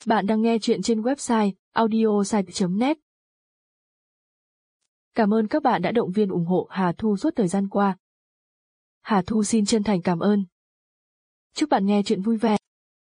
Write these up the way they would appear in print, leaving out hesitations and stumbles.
Bạn đang nghe chuyện trên website audiosite.net. Cảm ơn các bạn đã động viên ủng hộ Hà Thu suốt thời gian qua. Hà Thu xin chân thành cảm ơn. Chúc bạn nghe chuyện vui vẻ.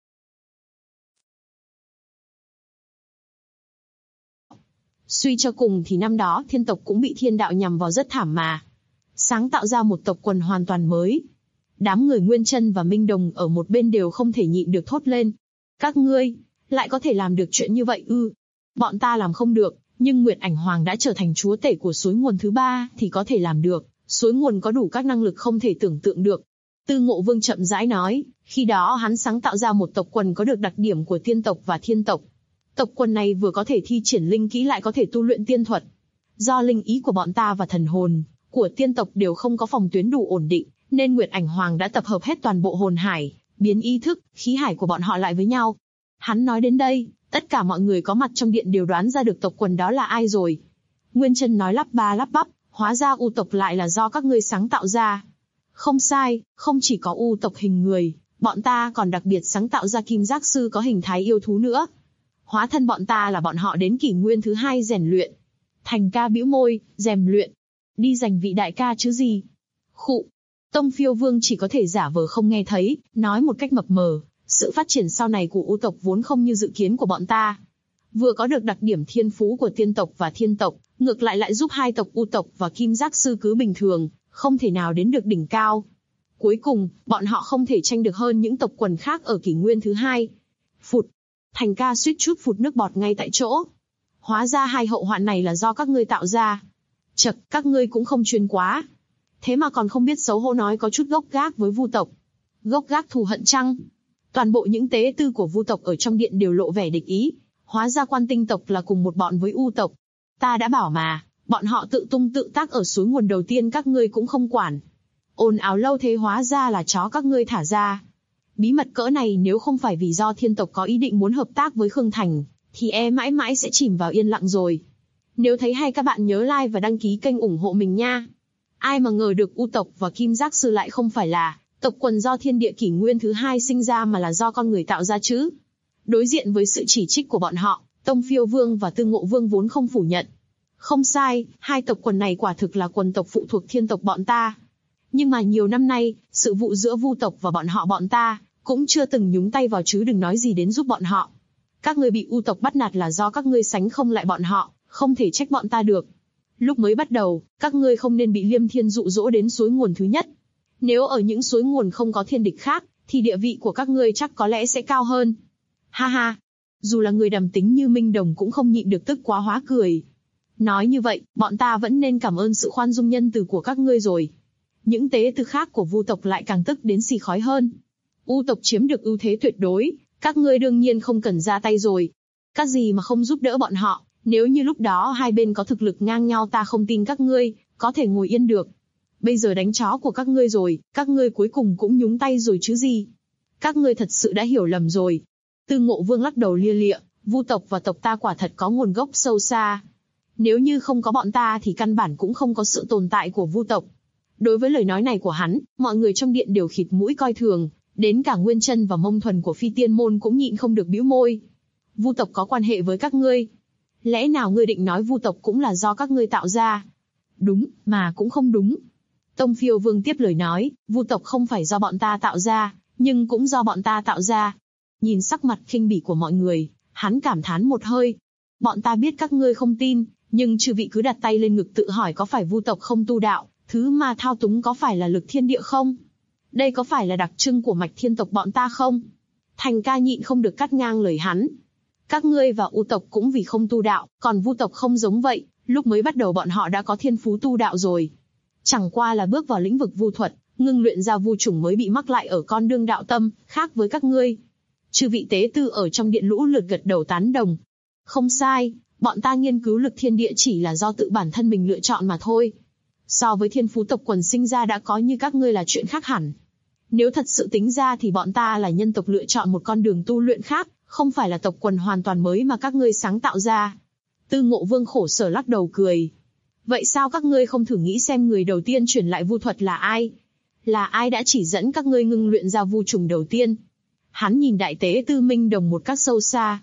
Suy cho cùng thì năm đó thiên tộc cũng bị thiên đạo nhằm vào rất thảm mà. Sáng tạo ra một tộc quần hoàn toàn mới. Đám người Nguyên Chân và Minh Đồng ở một bên đều không thể nhịn được thốt lên. Các ngươi, lại có thể làm được chuyện như vậy ư? Bọn ta làm không được, nhưng Nguyệt Ảnh Hoàng đã trở thành chúa tể của suối nguồn thứ 3 thì có thể làm được. Suối nguồn có đủ các năng lực không thể tưởng tượng được. Tư Ngộ Vương chậm rãi nói, khi đó hắn sáng tạo ra một tộc quần có được đặc điểm của tiên tộc và thiên tộc. Tộc quần này vừa có thể thi triển linh kỹ lại có thể tu luyện tiên thuật. Do linh ý của bọn ta và thần hồn của tiên tộc đều không có phòng tuyến đủ ổn định, nên Nguyệt Ảnh Hoàng đã tập hợp hết toàn bộ hồn hải, biến ý thức, khí hải của bọn họ lại với nhau. Hắn nói đến đây, tất cả mọi người có mặt trong điện đều đoán ra được tộc quần đó là ai rồi. Nguyên Chân nói lắp ba lắp bắp, hóa ra U tộc lại là do các ngươi sáng tạo ra. Không sai, không chỉ có U tộc hình người, bọn ta còn đặc biệt sáng tạo ra Kim Giác Sư có hình thái yêu thú nữa. Hóa thân bọn ta là bọn họ đến kỷ nguyên thứ 2 rèn luyện. Thành ca bĩu môi, rèn luyện. Đi giành vị đại ca chứ gì. Khụ. Tông Phiêu Vương chỉ có thể giả vờ không nghe thấy, nói một cách mập mờ. Sự phát triển sau này của U tộc vốn không như dự kiến của bọn ta. Vừa có được đặc điểm thiên phú của tiên tộc và thiên tộc, ngược lại giúp hai tộc U tộc và Kim Giác Sư cứ bình thường, không thể nào đến được đỉnh cao. Cuối cùng, bọn họ không thể tranh được hơn những tộc quần khác ở kỷ nguyên thứ 2. Phụt. Thành ca suýt chút phụt nước bọt ngay tại chỗ. Hóa ra hai hậu hoạn này là do các ngươi tạo ra. Chậc, các ngươi cũng không chuyên quá. Thế mà còn không biết xấu hổ nói có chút gốc gác với Vu tộc. Gốc gác thù hận chăng? Toàn bộ những tế tư của Vu tộc ở trong điện đều lộ vẻ địch ý. Hóa ra Quan Tinh tộc là cùng một bọn với U tộc. Ta đã bảo mà, bọn họ tự tung tự tác ở suối nguồn đầu tiên các ngươi cũng không quản. Ồn ào lâu thế hóa ra là chó các ngươi thả ra. Bí mật cỡ này nếu không phải vì do thiên tộc có ý định muốn hợp tác với Khương Thành, thì mãi mãi sẽ chìm vào yên lặng rồi. Nếu thấy hay các bạn nhớ like và đăng ký kênh ủng hộ mình nha. Ai mà ngờ được U tộc và Kim Giác Sư lại không phải là tộc quần do thiên địa kỷ nguyên thứ 2 sinh ra mà là do con người tạo ra chứ. Đối diện với sự chỉ trích của bọn họ, Tông Phiêu Vương và Tư Ngộ Vương vốn không phủ nhận. Không sai, hai tộc quần này quả thực là quần tộc phụ thuộc thiên tộc bọn ta. Nhưng mà nhiều năm nay, sự vụ giữa Vu tộc và bọn ta cũng chưa từng nhúng tay vào chứ đừng nói gì đến giúp bọn họ. Các ngươi bị U tộc bắt nạt là do các ngươi sánh không lại bọn họ, không thể trách bọn ta được. Lúc mới bắt đầu, các ngươi không nên bị Liêm Thiên dụ dỗ đến suối nguồn thứ nhất. Nếu ở những suối nguồn không có thiên địch khác, thì địa vị của các ngươi chắc có lẽ sẽ cao hơn. Ha ha, dù là người đàm tính như Minh Đồng cũng không nhịn được tức quá hóa cười. Nói như vậy, bọn ta vẫn nên cảm ơn sự khoan dung nhân từ của các ngươi rồi. Những tế tư khác của Vu tộc lại càng tức đến xì khói hơn. U tộc chiếm được ưu thế tuyệt đối, các ngươi đương nhiên không cần ra tay rồi. Các gì mà không giúp đỡ bọn họ, nếu như lúc đó hai bên có thực lực ngang nhau ta không tin các ngươi có thể ngồi yên được. Bây giờ đánh chó của các ngươi rồi, các ngươi cuối cùng cũng nhúng tay rồi chứ gì. Các ngươi thật sự đã hiểu lầm rồi. Tư Ngộ Vương lắc đầu lia lịa, Vu tộc và tộc ta quả thật có nguồn gốc sâu xa. Nếu như không có bọn ta thì căn bản cũng không có sự tồn tại của Vu tộc. Đối với lời nói này của hắn, mọi người trong điện đều khịt mũi coi thường, đến cả Nguyên Chân và Mông Thuần của Phi Tiên môn cũng nhịn không được bĩu môi. Vu tộc có quan hệ với các ngươi? Lẽ nào ngươi định nói Vu tộc cũng là do các ngươi tạo ra? Đúng, mà cũng không đúng. Tông Phiêu Vương tiếp lời nói, Vu tộc không phải do bọn ta tạo ra, nhưng cũng do bọn ta tạo ra. Nhìn sắc mặt khinh bỉ của mọi người, hắn cảm thán một hơi. Bọn ta biết các ngươi không tin, nhưng chư vị cứ đặt tay lên ngực tự hỏi có phải Vu tộc không tu đạo, thứ mà thao túng có phải là lực thiên địa không? Đây có phải là đặc trưng của mạch thiên tộc bọn ta không? Thành ca nhịn không được cắt ngang lời hắn. Các ngươi và U tộc cũng vì không tu đạo, còn Vu tộc không giống vậy, lúc mới bắt đầu bọn họ đã có thiên phú tu đạo rồi. Chẳng qua là bước vào lĩnh vực vu thuật, ngưng luyện ra vu chủng mới bị mắc lại ở con đường đạo tâm, khác với các ngươi. Chư vị tế tư ở trong điện lũ lượt gật đầu tán đồng. Không sai, bọn ta nghiên cứu lực thiên địa chỉ là do tự bản thân mình lựa chọn mà thôi. So với thiên phú tộc quần sinh ra đã có như các ngươi là chuyện khác hẳn. Nếu thật sự tính ra thì bọn ta là nhân tộc lựa chọn một con đường tu luyện khác, không phải là tộc quần hoàn toàn mới mà các ngươi sáng tạo ra. Tư Ngộ Vương khổ sở lắc đầu cười. Vậy sao các ngươi không thử nghĩ xem người đầu tiên truyền lại vu thuật là ai? Là ai đã chỉ dẫn các ngươi ngưng luyện ra vu trùng đầu tiên? Hắn nhìn đại tế tư Minh Đồng một cách sâu xa.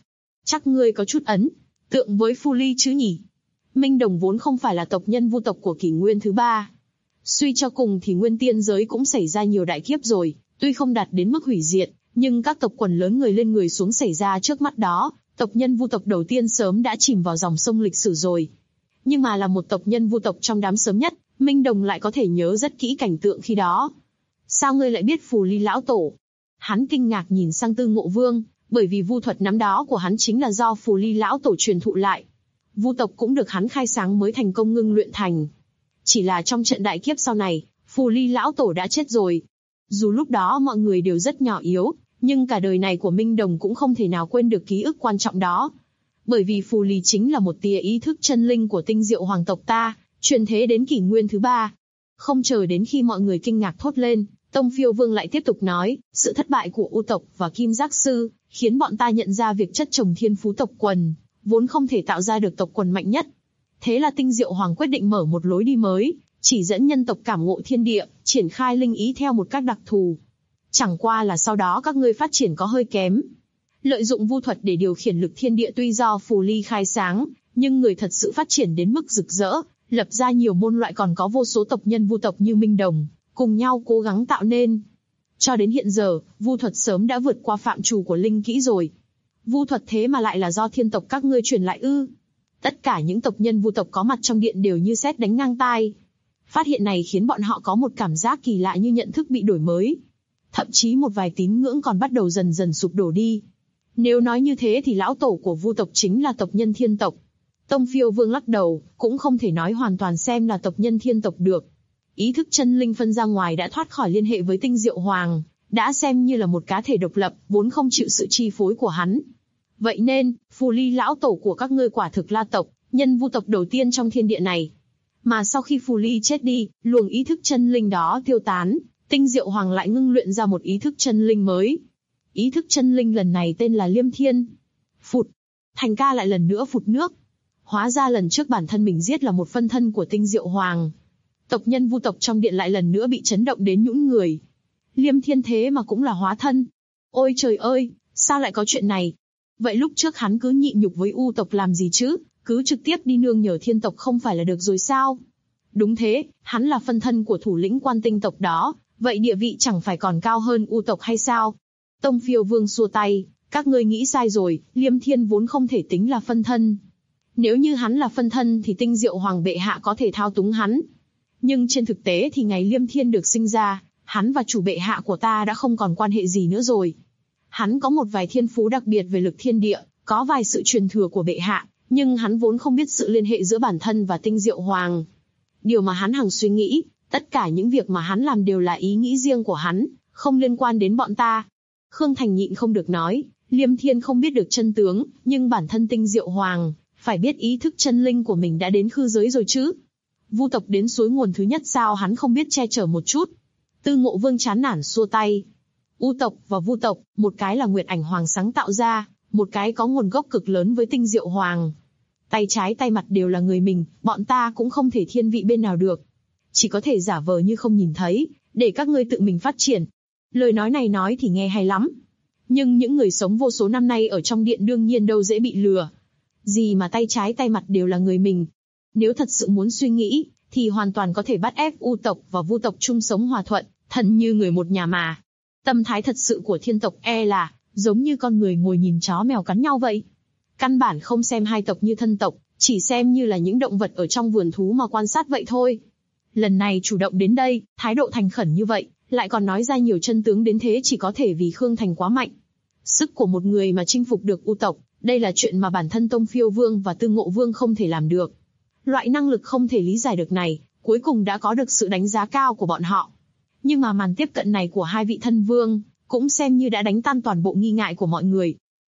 Chắc ngươi có chút ấn tượng với Phù Ly chứ nhỉ? Minh Đồng vốn không phải là tộc nhân vu tộc của kỷ nguyên thứ 3. Suy cho cùng thì nguyên tiên giới cũng xảy ra nhiều đại kiếp rồi, tuy không đạt đến mức hủy diệt, nhưng các tộc quần lớn người lên người xuống xảy ra trước mắt đó, tộc nhân vu tộc đầu tiên sớm đã chìm vào dòng sông lịch sử rồi. Nhưng mà là một tộc nhân vu tộc trong đám sớm nhất, Minh Đồng lại có thể nhớ rất kỹ cảnh tượng khi đó. Sao ngươi lại biết Phù Ly lão tổ? Hắn kinh ngạc nhìn sang Tư Ngộ Vương, bởi vì vu thuật nắm đó của hắn chính là do Phù Ly lão tổ truyền thụ lại. Vu tộc cũng được hắn khai sáng mới thành công ngưng luyện thành. Chỉ là trong trận đại kiếp sau này, Phù Ly lão tổ đã chết rồi. Dù lúc đó mọi người đều rất nhỏ yếu, nhưng cả đời này của Minh Đồng cũng không thể nào quên được ký ức quan trọng đó. Bởi vì Phù Ly chính là một tia ý thức chân linh của tinh diệu hoàng tộc ta, truyền thế đến kỷ nguyên thứ 3. Không chờ đến khi mọi người kinh ngạc thốt lên, Tông Phiêu Vương lại tiếp tục nói, sự thất bại của U tộc và Kim Giác Sư, khiến bọn ta nhận ra việc chất chồng thiên phú tộc quần, vốn không thể tạo ra được tộc quần mạnh nhất. Thế là tinh diệu hoàng quyết định mở một lối đi mới, chỉ dẫn nhân tộc cảm ngộ thiên địa, triển khai linh ý theo một cách đặc thù. Chẳng qua là sau đó các ngươi phát triển có hơi kém. Lợi dụng vu thuật để điều khiển lực thiên địa tuy do Phù Ly khai sáng, nhưng người thật sự phát triển đến mức rực rỡ, lập ra nhiều môn loại còn có vô số tộc nhân vu tộc như Minh Đồng, cùng nhau cố gắng tạo nên. Cho đến hiện giờ, vu thuật sớm đã vượt qua phạm trù của linh kỹ rồi. Vu thuật thế mà lại là do thiên tộc các ngươi truyền lại ư? Tất cả những tộc nhân vu tộc có mặt trong điện đều như sét đánh ngang tai. Phát hiện này khiến bọn họ có một cảm giác kỳ lạ như nhận thức bị đổi mới. Thậm chí một vài tín ngưỡng còn bắt đầu dần dần sụp đổ đi. Nếu nói như thế thì lão tổ của vu tộc chính là tộc nhân thiên tộc. Tông Phiêu Vương lắc đầu, cũng không thể nói hoàn toàn xem là tộc nhân thiên tộc được. Ý thức chân linh phân ra ngoài đã thoát khỏi liên hệ với tinh diệu hoàng, đã xem như là một cá thể độc lập, vốn không chịu sự chi phối của hắn. Vậy nên, Phù Ly lão tổ của các ngươi quả thực là tộc, nhân vu tộc đầu tiên trong thiên địa này. Mà sau khi Phù Ly chết đi, luồng ý thức chân linh đó tiêu tán, tinh diệu hoàng lại ngưng luyện ra một ý thức chân linh mới. Ý thức chân linh lần này tên là Liêm Thiên. Phụt, Thành ca lại lần nữa phụt nước. Hóa ra lần trước bản thân mình giết là một phân thân của tinh diệu hoàng. Tộc nhân vu tộc trong điện lại lần nữa bị chấn động đến nhũn người. Liêm Thiên thế mà cũng là hóa thân. Ôi trời ơi, sao lại có chuyện này? Vậy lúc trước hắn cứ nhịn nhục với U tộc làm gì chứ, cứ trực tiếp đi nương nhờ thiên tộc không phải là được rồi sao? Đúng thế, hắn là phân thân của thủ lĩnh Quan Tinh tộc đó, vậy địa vị chẳng phải còn cao hơn U tộc hay sao? Tông Phiêu Vương xua tay, các ngươi nghĩ sai rồi, Liêm Thiên vốn không thể tính là phân thân. Nếu như hắn là phân thân thì tinh diệu hoàng bệ hạ có thể thao túng hắn. Nhưng trên thực tế thì ngày Liêm Thiên được sinh ra, hắn và chủ bệ hạ của ta đã không còn quan hệ gì nữa rồi. Hắn có một vài thiên phú đặc biệt về lực thiên địa, có vài sự truyền thừa của bệ hạ, nhưng hắn vốn không biết sự liên hệ giữa bản thân và tinh diệu hoàng. Điều mà hắn hằng suy nghĩ, tất cả những việc mà hắn làm đều là ý nghĩ riêng của hắn, không liên quan đến bọn ta. Khương Thành nhịn không được nói, Liêm Thiên không biết được chân tướng, nhưng bản thân tinh diệu hoàng, phải biết ý thức chân linh của mình đã đến khư giới rồi chứ. Vu tộc đến suối nguồn thứ nhất sao hắn không biết che chở một chút. Tư Ngộ Vương chán nản xua tay. U tộc và vu tộc, một cái là Nguyệt Ảnh Hoàng sáng tạo ra, một cái có nguồn gốc cực lớn với tinh diệu hoàng. Tay trái tay mặt đều là người mình, bọn ta cũng không thể thiên vị bên nào được. Chỉ có thể giả vờ như không nhìn thấy, để các ngươi tự mình phát triển. Lời nói này nói thì nghe hay lắm. Nhưng những người sống vô số năm nay ở trong điện đương nhiên đâu dễ bị lừa. Gì mà tay trái tay mặt đều là người mình. Nếu thật sự muốn suy nghĩ, thì hoàn toàn có thể bắt ép U tộc và vu tộc chung sống hòa thuận, thân như người một nhà mà. Tâm thái thật sự của thiên tộc là, giống như con người ngồi nhìn chó mèo cắn nhau vậy. Căn bản không xem hai tộc như thân tộc, chỉ xem như là những động vật ở trong vườn thú mà quan sát vậy thôi. Lần này chủ động đến đây, thái độ thành khẩn như vậy, lại còn nói ra nhiều chân tướng đến thế chỉ có thể vì Khương Thành quá mạnh. Sức của một người mà chinh phục được U tộc, đây là chuyện mà bản thân Tông Phiêu Vương và Tư Ngộ Vương không thể làm được. Loại năng lực không thể lý giải được này, cuối cùng đã có được sự đánh giá cao của bọn họ. Nhưng mà màn tiếp cận này của hai vị thân vương, cũng xem như đã đánh tan toàn bộ nghi ngại của mọi người.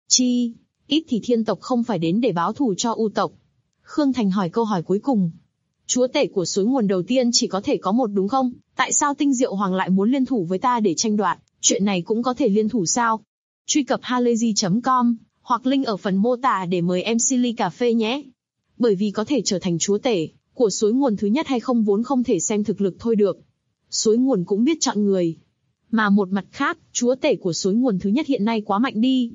Ít thì thiên tộc không phải đến để báo thù cho U tộc. Khương Thành hỏi câu hỏi cuối cùng. Chúa tể của suối nguồn đầu tiên chỉ có thể có một đúng không? Tại sao tinh diệu hoàng lại muốn liên thủ với ta để tranh đoạt? Chuyện này cũng có thể liên thủ sao? Truy cập halayzi.com, hoặc link ở phần mô tả để mời MC ly cà phê nhé. Bởi vì có thể trở thành chúa tể của suối nguồn thứ nhất hay không vốn không thể xem thực lực thôi được. Suối nguồn cũng biết chọn người. Mà một mặt khác, chúa tể của suối nguồn thứ nhất hiện nay quá mạnh đi.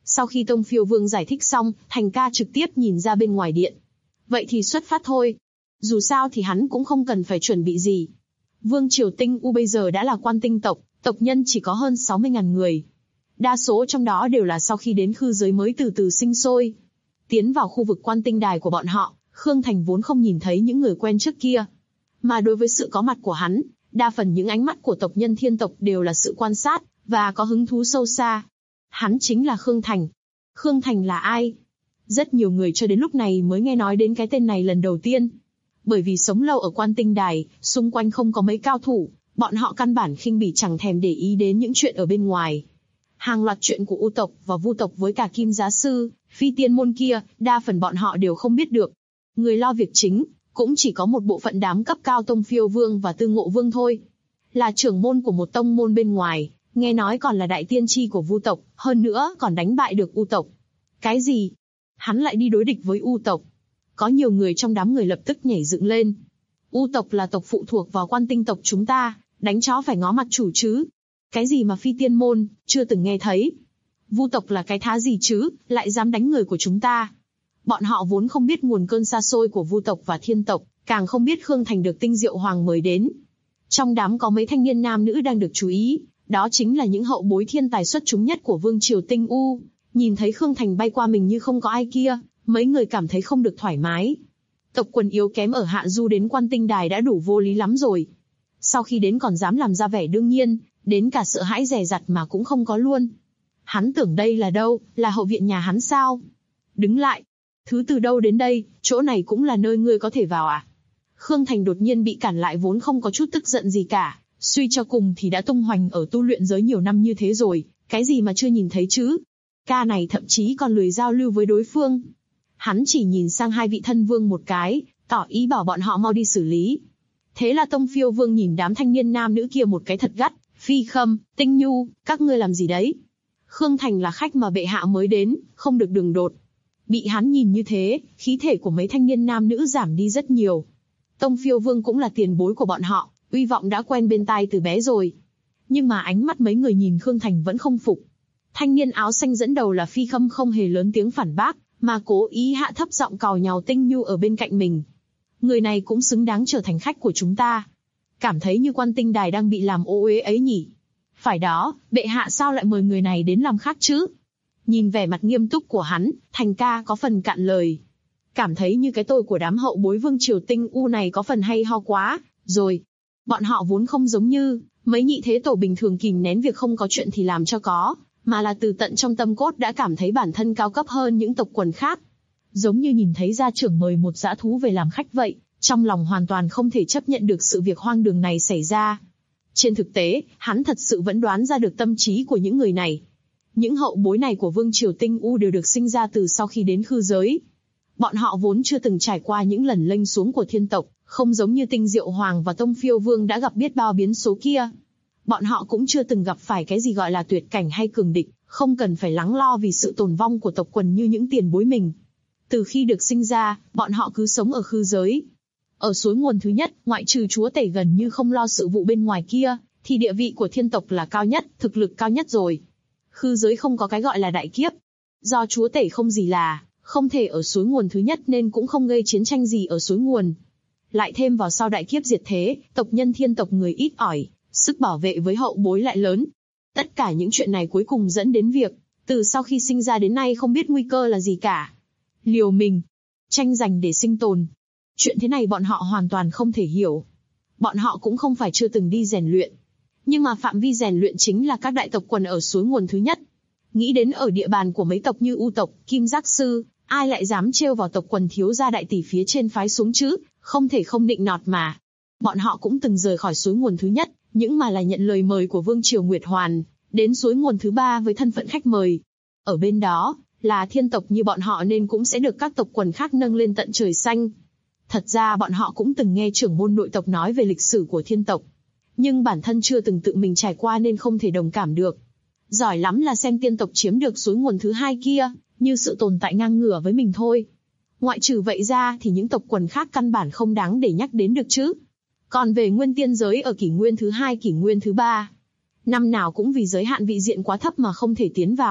Sau khi Tông Phiêu Vương giải thích xong, Thành Ca trực tiếp nhìn ra bên ngoài điện. Vậy thì xuất phát thôi. Dù sao thì hắn cũng không cần phải chuẩn bị gì. Vương triều Tinh U bây giờ đã là quan tinh tộc, tộc nhân chỉ có hơn 60.000 người. Đa số trong đó đều là sau khi đến khư giới mới từ từ sinh sôi. Tiến vào khu vực quan tinh đài của bọn họ, Khương Thành vốn không nhìn thấy những người quen trước kia. Mà đối với sự có mặt của hắn, đa phần những ánh mắt của tộc nhân thiên tộc đều là sự quan sát, và có hứng thú sâu xa. Hắn chính là Khương Thành. Khương Thành là ai? Rất nhiều người cho đến lúc này mới nghe nói đến cái tên này lần đầu tiên. Bởi vì sống lâu ở quan tinh đài, xung quanh không có mấy cao thủ, bọn họ căn bản khinh bỉ chẳng thèm để ý đến những chuyện ở bên ngoài. Hàng loạt chuyện của U tộc và Vu tộc với cả Kim Giá Sư, Phi Tiên Môn kia, đa phần bọn họ đều không biết được. Người lo việc chính, cũng chỉ có một bộ phận đám cấp cao Tông Phiêu Vương và Tư Ngộ Vương thôi. Là trưởng môn của một tông môn bên ngoài, nghe nói còn là đại tiên tri của Vu tộc, hơn nữa còn đánh bại được U tộc. Cái gì? Hắn lại đi đối địch với U tộc? Có nhiều người trong đám người lập tức nhảy dựng lên. U tộc là tộc phụ thuộc vào quan tinh tộc chúng ta, đánh chó phải ngó mặt chủ chứ. Cái gì mà Phi Tiên Môn, chưa từng nghe thấy. Vu tộc là cái thá gì chứ, lại dám đánh người của chúng ta. Bọn họ vốn không biết nguồn cơn xa xôi của Vu tộc và Thiên tộc, càng không biết Khương Thành được Tinh Diệu Hoàng mời đến. Trong đám có mấy thanh niên nam nữ đang được chú ý, đó chính là những hậu bối thiên tài xuất chúng nhất của Vương triều Tinh U. Nhìn thấy Khương Thành bay qua mình như không có ai kia, mấy người cảm thấy không được thoải mái. Tộc quần yếu kém ở Hạ Du đến quan tinh đài đã đủ vô lý lắm rồi. Sau khi đến còn dám làm ra vẻ đương nhiên, đến cả sợ hãi dè dặt mà cũng không có luôn. Hắn tưởng đây là đâu, là hậu viện nhà hắn sao? Đứng lại! Thứ từ đâu đến đây, chỗ này cũng là nơi ngươi có thể vào à? Khương Thành đột nhiên bị cản lại vốn không có chút tức giận gì cả, suy cho cùng thì đã tung hoành ở tu luyện giới nhiều năm như thế rồi, cái gì mà chưa nhìn thấy chứ? Ca này thậm chí còn lười giao lưu với đối phương. Hắn chỉ nhìn sang hai vị thân vương một cái, tỏ ý bảo bọn họ mau đi xử lý. Thế là Tông Phiêu Vương nhìn đám thanh niên nam nữ kia một cái thật gắt, Phi Khâm, Tinh Nhu, các ngươi làm gì đấy? Khương Thành là khách mà bệ hạ mới đến, không được đường đột. Bị hắn nhìn như thế, khí thể của mấy thanh niên nam nữ giảm đi rất nhiều. Tông Phiêu Vương cũng là tiền bối của bọn họ, uy vọng đã quen bên tai từ bé rồi. Nhưng mà ánh mắt mấy người nhìn Khương Thành vẫn không phục. Thanh niên áo xanh dẫn đầu là Phi Khâm không hề lớn tiếng phản bác, mà cố ý hạ thấp giọng càu nhàu Tinh Nhu ở bên cạnh mình. Người này cũng xứng đáng trở thành khách của chúng ta. Cảm thấy như quan tinh đài đang bị làm ô uế ấy nhỉ? Phải đó, bệ hạ sao lại mời người này đến làm khách chứ? Nhìn vẻ mặt nghiêm túc của hắn, Thành Ca có phần cạn lời. Cảm thấy như cái tôi của đám hậu bối Vương triều Tinh U này có phần hay ho quá, rồi. Bọn họ vốn không giống như mấy nhị thế tổ bình thường kìm nén việc không có chuyện thì làm cho có, mà là từ tận trong tâm cốt đã cảm thấy bản thân cao cấp hơn những tộc quần khác. Giống như nhìn thấy gia trưởng mời một dã thú về làm khách vậy, trong lòng hoàn toàn không thể chấp nhận được sự việc hoang đường này xảy ra. Trên thực tế, hắn thật sự vẫn đoán ra được tâm trí của những người này. Những hậu bối này của Vương triều Tinh U đều được sinh ra từ sau khi đến khư giới. Bọn họ vốn chưa từng trải qua những lần lênh xuống của thiên tộc, không giống như Tinh Diệu Hoàng và Tông Phiêu Vương đã gặp biết bao biến số kia. Bọn họ cũng chưa từng gặp phải cái gì gọi là tuyệt cảnh hay cường địch, không cần phải lắng lo vì sự tồn vong của tộc quần như những tiền bối mình. Từ khi được sinh ra, bọn họ cứ sống ở khư giới. Ở suối nguồn thứ nhất, ngoại trừ chúa tể gần như không lo sự vụ bên ngoài kia, thì địa vị của thiên tộc là cao nhất, thực lực cao nhất rồi. Khư giới không có cái gọi là đại kiếp. Do chúa tể không gì là, không thể ở suối nguồn thứ nhất nên cũng không gây chiến tranh gì ở suối nguồn. Lại thêm vào sau đại kiếp diệt thế, tộc nhân thiên tộc người ít ỏi, sức bảo vệ với hậu bối lại lớn. Tất cả những chuyện này cuối cùng dẫn đến việc, từ sau khi sinh ra đến nay không biết nguy cơ là gì cả. Liều mình, tranh giành để sinh tồn. Chuyện thế này bọn họ hoàn toàn không thể hiểu. Bọn họ cũng không phải chưa từng đi rèn luyện. Nhưng mà phạm vi rèn luyện chính là các đại tộc quần ở suối nguồn thứ nhất. Nghĩ đến ở địa bàn của mấy tộc như U tộc, Kim Giác Sư, ai lại dám trêu vào tộc quần thiếu gia đại tỷ phía trên phái xuống chứ, không thể không nịnh nọt mà. Bọn họ cũng từng rời khỏi suối nguồn thứ nhất, nhưng mà là nhận lời mời của Vương triều Nguyệt Hoàn, đến suối nguồn thứ ba với thân phận khách mời. Ở bên đó, là thiên tộc như bọn họ nên cũng sẽ được các tộc quần khác nâng lên tận trời xanh. Thật ra bọn họ cũng từng nghe trưởng môn nội tộc nói về lịch sử của thiên tộc. Nhưng bản thân chưa từng tự mình trải qua nên không thể đồng cảm được. Giỏi lắm là xem tiên tộc chiếm được suối nguồn thứ hai kia, như sự tồn tại ngang ngửa với mình thôi. Ngoại trừ vậy ra thì những tộc quần khác căn bản không đáng để nhắc đến được chứ. Còn về nguyên tiên giới ở kỷ nguyên thứ 2, kỷ nguyên thứ 3, năm nào cũng vì giới hạn vị diện quá thấp mà không thể tiến vào,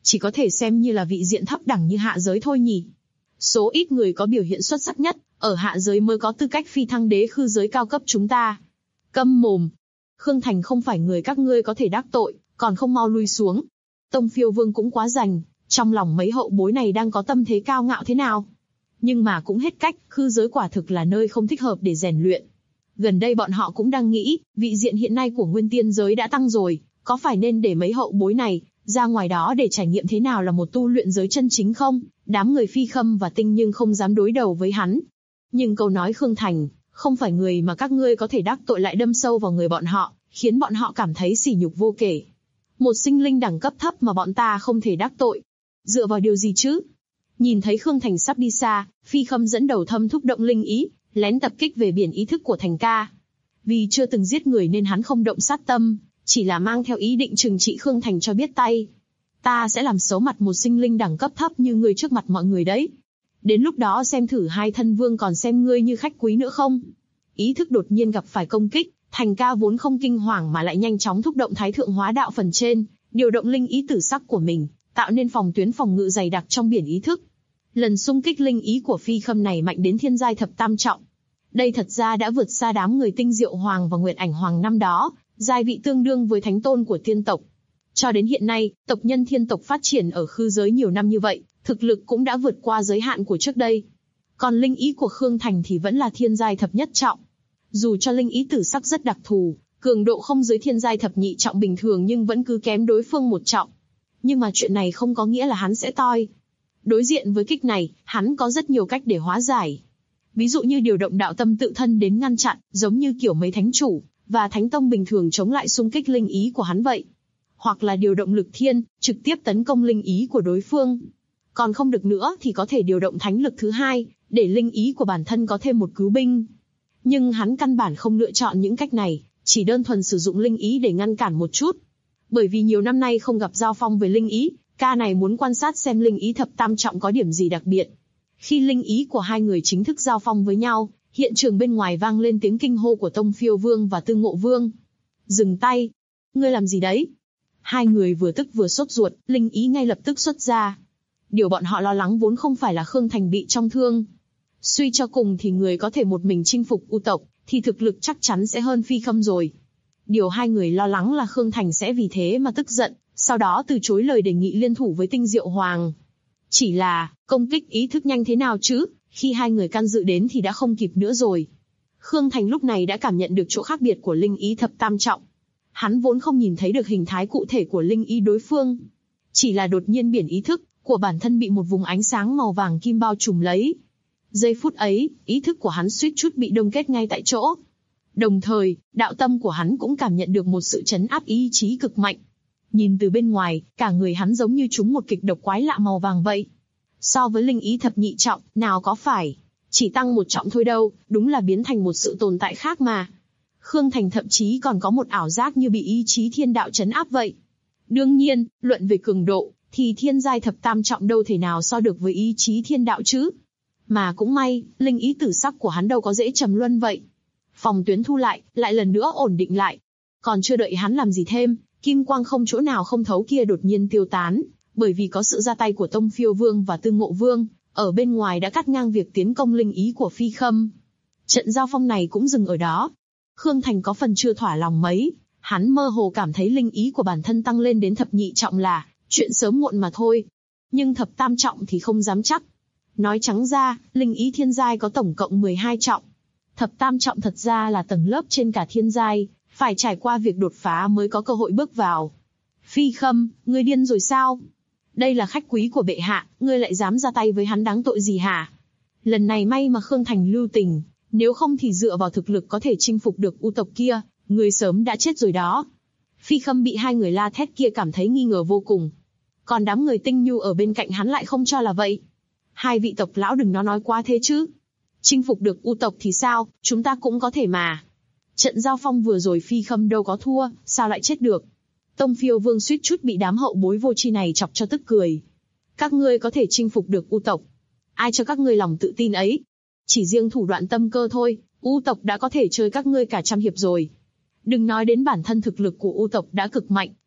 chỉ có thể xem như là vị diện thấp đẳng như hạ giới thôi nhỉ. Số ít người có biểu hiện xuất sắc nhất, ở hạ giới mới có tư cách phi thăng đế khư giới cao cấp chúng ta. Câm mồm. Khương Thành không phải người các ngươi có thể đắc tội, còn không mau lui xuống. Tông Phiêu Vương cũng quá rành, trong lòng mấy hậu bối này đang có tâm thế cao ngạo thế nào. Nhưng mà cũng hết cách, khư giới quả thực là nơi không thích hợp để rèn luyện. Gần đây bọn họ cũng đang nghĩ, vị diện hiện nay của nguyên tiên giới đã tăng rồi, có phải nên để mấy hậu bối này ra ngoài đó để trải nghiệm thế nào là một tu luyện giới chân chính không? Đám người Phi Khâm và Tinh nhưng không dám đối đầu với hắn. Nhưng câu nói Khương Thành, không phải người mà các ngươi có thể đắc tội lại đâm sâu vào người bọn họ, khiến bọn họ cảm thấy sỉ nhục vô kể. Một sinh linh đẳng cấp thấp mà bọn ta không thể đắc tội. Dựa vào điều gì chứ? Nhìn thấy Khương Thành sắp đi xa, Phi Khâm dẫn đầu thâm thúc động linh ý, lén tập kích về biển ý thức của Thành ca. Vì chưa từng giết người nên hắn không động sát tâm, chỉ là mang theo ý định trừng trị Khương Thành cho biết tay. Ta sẽ làm xấu mặt một sinh linh đẳng cấp thấp như ngươi trước mặt mọi người đấy. Đến lúc đó xem thử hai thân vương còn xem ngươi như khách quý nữa không. Ý thức đột nhiên gặp phải công kích, Thành ca vốn không kinh hoàng mà lại nhanh chóng thúc động Thái Thượng Hóa Đạo phần trên, điều động linh ý tử sắc của mình, tạo nên phòng tuyến phòng ngự dày đặc trong biển ý thức. Lần xung kích linh ý của Phi Khâm này mạnh đến thiên giai thập tam trọng. Đây thật ra đã vượt xa đám người Tinh Diệu Hoàng và Nguyệt Ảnh Hoàng năm đó, giai vị tương đương với thánh tôn của tiên tộc. Cho đến hiện nay, tộc nhân thiên tộc phát triển ở khư giới nhiều năm như vậy, thực lực cũng đã vượt qua giới hạn của trước đây. Còn linh ý của Khương Thành thì vẫn là thiên giai thập nhất trọng. Dù cho linh ý tử sắc rất đặc thù, cường độ không dưới thiên giai thập nhị trọng bình thường nhưng vẫn cứ kém đối phương một trọng. Nhưng mà chuyện này không có nghĩa là hắn sẽ toi. Đối diện với kích này, hắn có rất nhiều cách để hóa giải. Ví dụ như điều động đạo tâm tự thân đến ngăn chặn, giống như kiểu mấy thánh chủ và thánh tông bình thường chống lại xung kích linh ý của hắn vậy. Hoặc là điều động lực thiên, trực tiếp tấn công linh ý của đối phương. Còn không được nữa thì có thể điều động thánh lực thứ hai, để linh ý của bản thân có thêm một cứu binh. Nhưng hắn căn bản không lựa chọn những cách này, chỉ đơn thuần sử dụng linh ý để ngăn cản một chút. Bởi vì nhiều năm nay không gặp giao phong về linh ý, ca này muốn quan sát xem linh ý thập tam trọng có điểm gì đặc biệt. Khi linh ý của hai người chính thức giao phong với nhau, hiện trường bên ngoài vang lên tiếng kinh hô của Tông Phiêu Vương và Tư Ngộ Vương. Dừng tay! Ngươi làm gì đấy? Hai người vừa tức vừa sốt ruột, linh ý ngay lập tức xuất ra. Điều bọn họ lo lắng vốn không phải là Khương Thành bị trọng thương. Suy cho cùng thì người có thể một mình chinh phục U tộc, thì thực lực chắc chắn sẽ hơn Phi Khâm rồi. Điều hai người lo lắng là Khương Thành sẽ vì thế mà tức giận, sau đó từ chối lời đề nghị liên thủ với Tinh Diệu Hoàng. Chỉ là, công kích ý thức nhanh thế nào chứ, khi hai người can dự đến thì đã không kịp nữa rồi. Khương Thành lúc này đã cảm nhận được chỗ khác biệt của linh ý thập tam trọng. Hắn vốn không nhìn thấy được hình thái cụ thể của linh ý đối phương. Chỉ là đột nhiên biển ý thức của bản thân bị một vùng ánh sáng màu vàng kim bao trùm lấy. Giây phút ấy, ý thức của hắn suýt chút bị đông kết ngay tại chỗ. Đồng thời, đạo tâm của hắn cũng cảm nhận được một sự trấn áp ý chí cực mạnh. Nhìn từ bên ngoài, cả người hắn giống như trúng một kịch độc quái lạ màu vàng vậy. So với linh ý thập nhị trọng, nào có phải chỉ tăng một trọng thôi đâu, đúng là biến thành một sự tồn tại khác mà. Khương Thành thậm chí còn có một ảo giác như bị ý chí thiên đạo trấn áp vậy. Đương nhiên, luận về cường độ, thì thiên giai thập tam trọng đâu thể nào so được với ý chí thiên đạo chứ. Mà cũng may, linh ý tử sắc của hắn đâu có dễ trầm luân vậy. Phòng tuyến thu lại lần nữa ổn định lại. Còn chưa đợi hắn làm gì thêm, kim quang không chỗ nào không thấu kia đột nhiên tiêu tán, bởi vì có sự ra tay của Tông Phiêu Vương và Tư Ngộ Vương, ở bên ngoài đã cắt ngang việc tiến công linh ý của Phi Khâm. Trận giao phong này cũng dừng ở đó. Khương Thành có phần chưa thỏa lòng mấy, hắn mơ hồ cảm thấy linh ý của bản thân tăng lên đến thập nhị trọng là chuyện sớm muộn mà thôi. Nhưng thập tam trọng thì không dám chắc. Nói trắng ra, linh ý thiên giai có tổng cộng 12 trọng. Thập tam trọng thật ra là tầng lớp trên cả thiên giai, phải trải qua việc đột phá mới có cơ hội bước vào. Phi Khâm, ngươi điên rồi sao? Đây là khách quý của bệ hạ, ngươi lại dám ra tay với hắn đáng tội gì hả? Lần này may mà Khương Thành lưu tình, nếu không thì dựa vào thực lực có thể chinh phục được U tộc kia, ngươi sớm đã chết rồi đó. Phi Khâm bị hai người la thét kia cảm thấy nghi ngờ vô cùng. Còn đám người Tinh Nhu ở bên cạnh hắn lại không cho là vậy. Hai vị tộc lão đừng nói quá thế chứ. Chinh phục được U tộc thì sao, chúng ta cũng có thể mà. Trận giao phong vừa rồi Phi Khâm đâu có thua, sao lại chết được. Tông Phiêu Vương suýt chút bị đám hậu bối vô tri này chọc cho tức cười. Các ngươi có thể chinh phục được U tộc. Ai cho các ngươi lòng tự tin ấy? Chỉ riêng thủ đoạn tâm cơ thôi, U tộc đã có thể chơi các ngươi cả trăm hiệp rồi. Đừng nói đến bản thân thực lực của U tộc đã cực mạnh,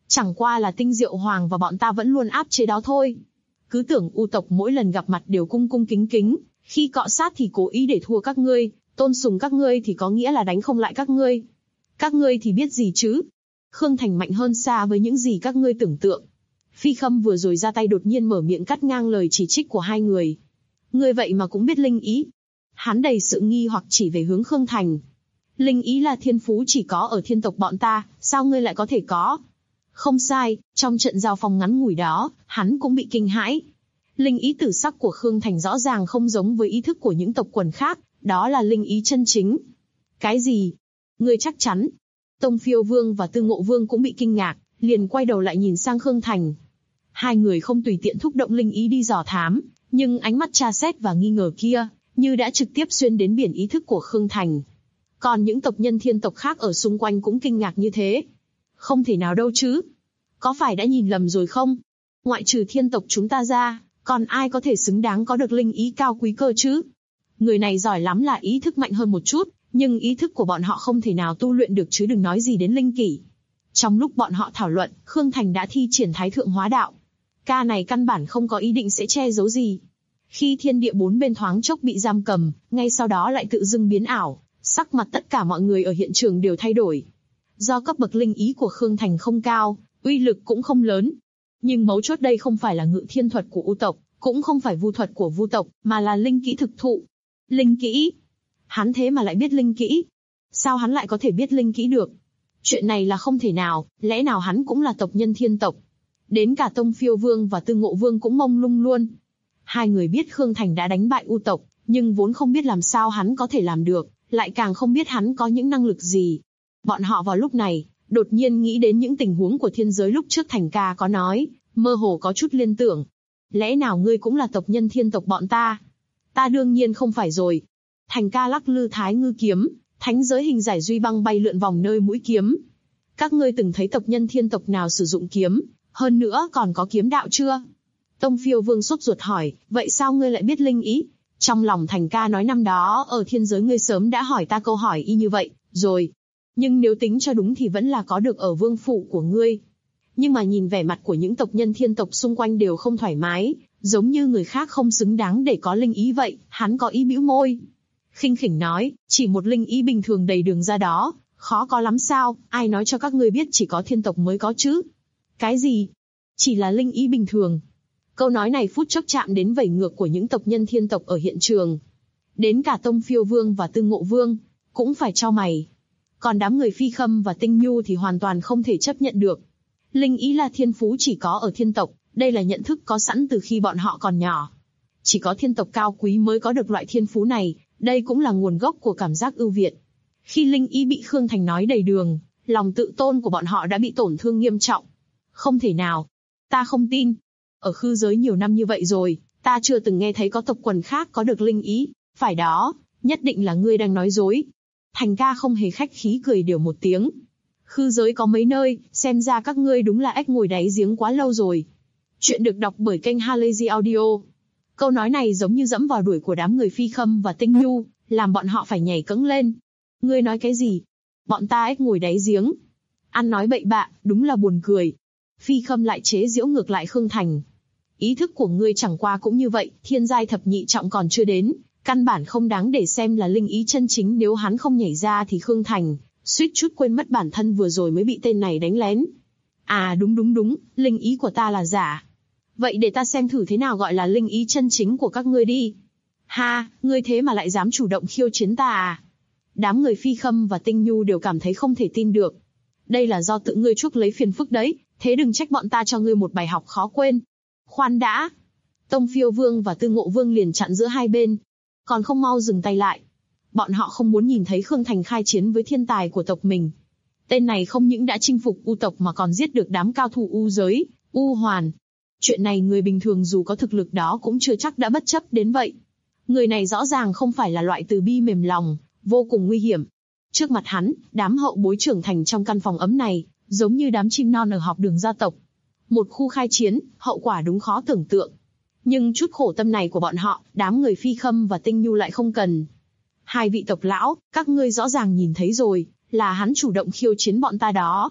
Chẳng qua là Tinh Diệu Hoàng và bọn ta vẫn luôn áp chế đó thôi. Cứ tưởng U tộc mỗi lần gặp mặt đều cung cung kính kính, khi cọ sát thì cố ý để thua các ngươi, tôn sùng các ngươi thì có nghĩa là đánh không lại các ngươi. Các ngươi thì biết gì chứ? Khương Thành mạnh hơn xa với những gì các ngươi tưởng tượng. Phi Khâm vừa rồi ra tay đột nhiên mở miệng cắt ngang lời chỉ trích của hai người. Ngươi vậy mà cũng biết linh ý. Hắn đầy sự nghi hoặc chỉ về hướng Khương Thành. Linh ý là thiên phú chỉ có ở thiên tộc bọn ta, sao ngươi lại có thể có? Không sai, trong trận giao phong ngắn ngủi đó, hắn cũng bị kinh hãi. Linh ý tử sắc của Khương Thành rõ ràng không giống với ý thức của những tộc quần khác, đó là linh ý chân chính. Cái gì? Ngươi chắc chắn? Tông Phiêu Vương và Tư Ngộ Vương cũng bị kinh ngạc, liền quay đầu lại nhìn sang Khương Thành. Hai người không tùy tiện thúc động linh ý đi dò thám, nhưng ánh mắt tra xét và nghi ngờ kia, như đã trực tiếp xuyên đến biển ý thức của Khương Thành. Còn những tộc nhân thiên tộc khác ở xung quanh cũng kinh ngạc như thế. Không thể nào đâu chứ? Có phải đã nhìn lầm rồi không? Ngoại trừ thiên tộc chúng ta ra, còn ai có thể xứng đáng có được linh ý cao quý cơ chứ? Người này giỏi lắm là ý thức mạnh hơn một chút, nhưng ý thức của bọn họ không thể nào tu luyện được chứ đừng nói gì đến linh kỷ. Trong lúc bọn họ thảo luận, Khương Thành đã thi triển Thái Thượng Hóa Đạo. Ca này căn bản không có ý định sẽ che giấu gì. Khi thiên địa bốn bên thoáng chốc bị giam cầm, ngay sau đó lại tự dưng biến ảo, sắc mặt tất cả mọi người ở hiện trường đều thay đổi. Do cấp bậc linh ý của Khương Thành không cao, uy lực cũng không lớn. Nhưng mấu chốt đây không phải là ngự thiên thuật của U tộc, cũng không phải vu thuật của Vu tộc, mà là linh kỹ thực thụ. Linh kỹ? Hắn thế mà lại biết linh kỹ? Sao hắn lại có thể biết linh kỹ được? Chuyện này là không thể nào, lẽ nào hắn cũng là tộc nhân thiên tộc? Đến cả Tông Phiêu Vương và Tư Ngộ Vương cũng mông lung luôn. Hai người biết Khương Thành đã đánh bại U tộc, nhưng vốn không biết làm sao hắn có thể làm được, lại càng không biết hắn có những năng lực gì. Bọn họ vào lúc này, đột nhiên nghĩ đến những tình huống của thiên giới lúc trước Thành ca có nói, mơ hồ có chút liên tưởng. Lẽ nào ngươi cũng là tộc nhân thiên tộc bọn ta? Ta đương nhiên không phải rồi. Thành ca lắc lư Thái Ngư kiếm, thánh giới hình giải duy băng bay lượn vòng nơi mũi kiếm. Các ngươi từng thấy tộc nhân thiên tộc nào sử dụng kiếm, hơn nữa còn có kiếm đạo chưa? Tông Phiêu Vương sốt ruột hỏi, vậy sao ngươi lại biết linh ý? Trong lòng Thành ca nói năm đó ở thiên giới ngươi sớm đã hỏi ta câu hỏi y như vậy, rồi. Nhưng nếu tính cho đúng thì vẫn là có được ở vương phủ của ngươi. Nhưng mà nhìn vẻ mặt của những tộc nhân thiên tộc xung quanh đều không thoải mái, giống như người khác không xứng đáng để có linh ý vậy, hắn có ý bĩu môi. Khinh khỉnh nói, chỉ một linh ý bình thường đầy đường ra đó, khó có lắm sao, ai nói cho các ngươi biết chỉ có thiên tộc mới có chứ? Cái gì? Chỉ là linh ý bình thường. Câu nói này phút chốc chạm đến vảy ngược của những tộc nhân thiên tộc ở hiện trường. Đến cả Tông Phiêu Vương và Tư Ngộ Vương, cũng phải chau mày. Còn đám người Phi Khâm và Tinh Nhu thì hoàn toàn không thể chấp nhận được. Linh ý là thiên phú chỉ có ở thiên tộc, đây là nhận thức có sẵn từ khi bọn họ còn nhỏ. Chỉ có thiên tộc cao quý mới có được loại thiên phú này, đây cũng là nguồn gốc của cảm giác ưu việt. Khi linh ý bị Khương Thành nói đầy đường, lòng tự tôn của bọn họ đã bị tổn thương nghiêm trọng. Không thể nào. Ta không tin. Ở khư giới nhiều năm như vậy rồi, ta chưa từng nghe thấy có tộc quần khác có được linh ý. Phải đó, nhất định là ngươi đang nói dối. Thành ca không hề khách khí cười đều một tiếng. Khư giới có mấy nơi, xem ra các ngươi đúng là ếch ngồi đáy giếng quá lâu rồi. Chuyện được đọc bởi kênh Halazy Audio. Câu nói này giống như dẫm vào đuổi của đám người Phi Khâm và Tinh Nhu, làm bọn họ phải nhảy cẫng lên. Ngươi nói cái gì? Bọn ta ếch ngồi đáy giếng. Ăn nói bậy bạ, đúng là buồn cười. Phi Khâm lại chế giễu ngược lại Khương Thành. Ý thức của ngươi chẳng qua cũng như vậy, thiên giai thập nhị trọng còn chưa đến, căn bản không đáng để xem là linh ý chân chính. Nếu hắn không nhảy ra thì Khương Thành suýt chút quên mất bản thân vừa rồi mới bị tên này đánh lén. À đúng, linh ý của ta là giả. Vậy để ta xem thử thế nào gọi là linh ý chân chính của các ngươi đi. Ha, ngươi thế mà lại dám chủ động khiêu chiến ta à? Đám người Phi Khâm và Tinh Nhu đều cảm thấy không thể tin được. Đây là do tự ngươi chuốc lấy phiền phức đấy, thế đừng trách bọn ta cho ngươi một bài học khó quên. Khoan đã. Tông Phiêu Vương và Tư Ngộ Vương liền chặn giữa hai bên. Còn không mau dừng tay lại. Bọn họ không muốn nhìn thấy Khương Thành khai chiến với thiên tài của tộc mình. Tên này không những đã chinh phục U tộc mà còn giết được đám cao thủ U giới, U hoàn. Chuyện này người bình thường dù có thực lực đó cũng chưa chắc đã bất chấp đến vậy. Người này rõ ràng không phải là loại từ bi mềm lòng, vô cùng nguy hiểm. Trước mặt hắn, đám hậu bối trưởng thành trong căn phòng ấm này, giống như đám chim non ở học đường gia tộc. Một khu khai chiến, hậu quả đúng khó tưởng tượng. Nhưng chút khổ tâm này của bọn họ, đám người Phi Khâm và Tinh Nhu lại không cần. Hai vị tộc lão, các ngươi rõ ràng nhìn thấy rồi, là hắn chủ động khiêu chiến bọn ta đó.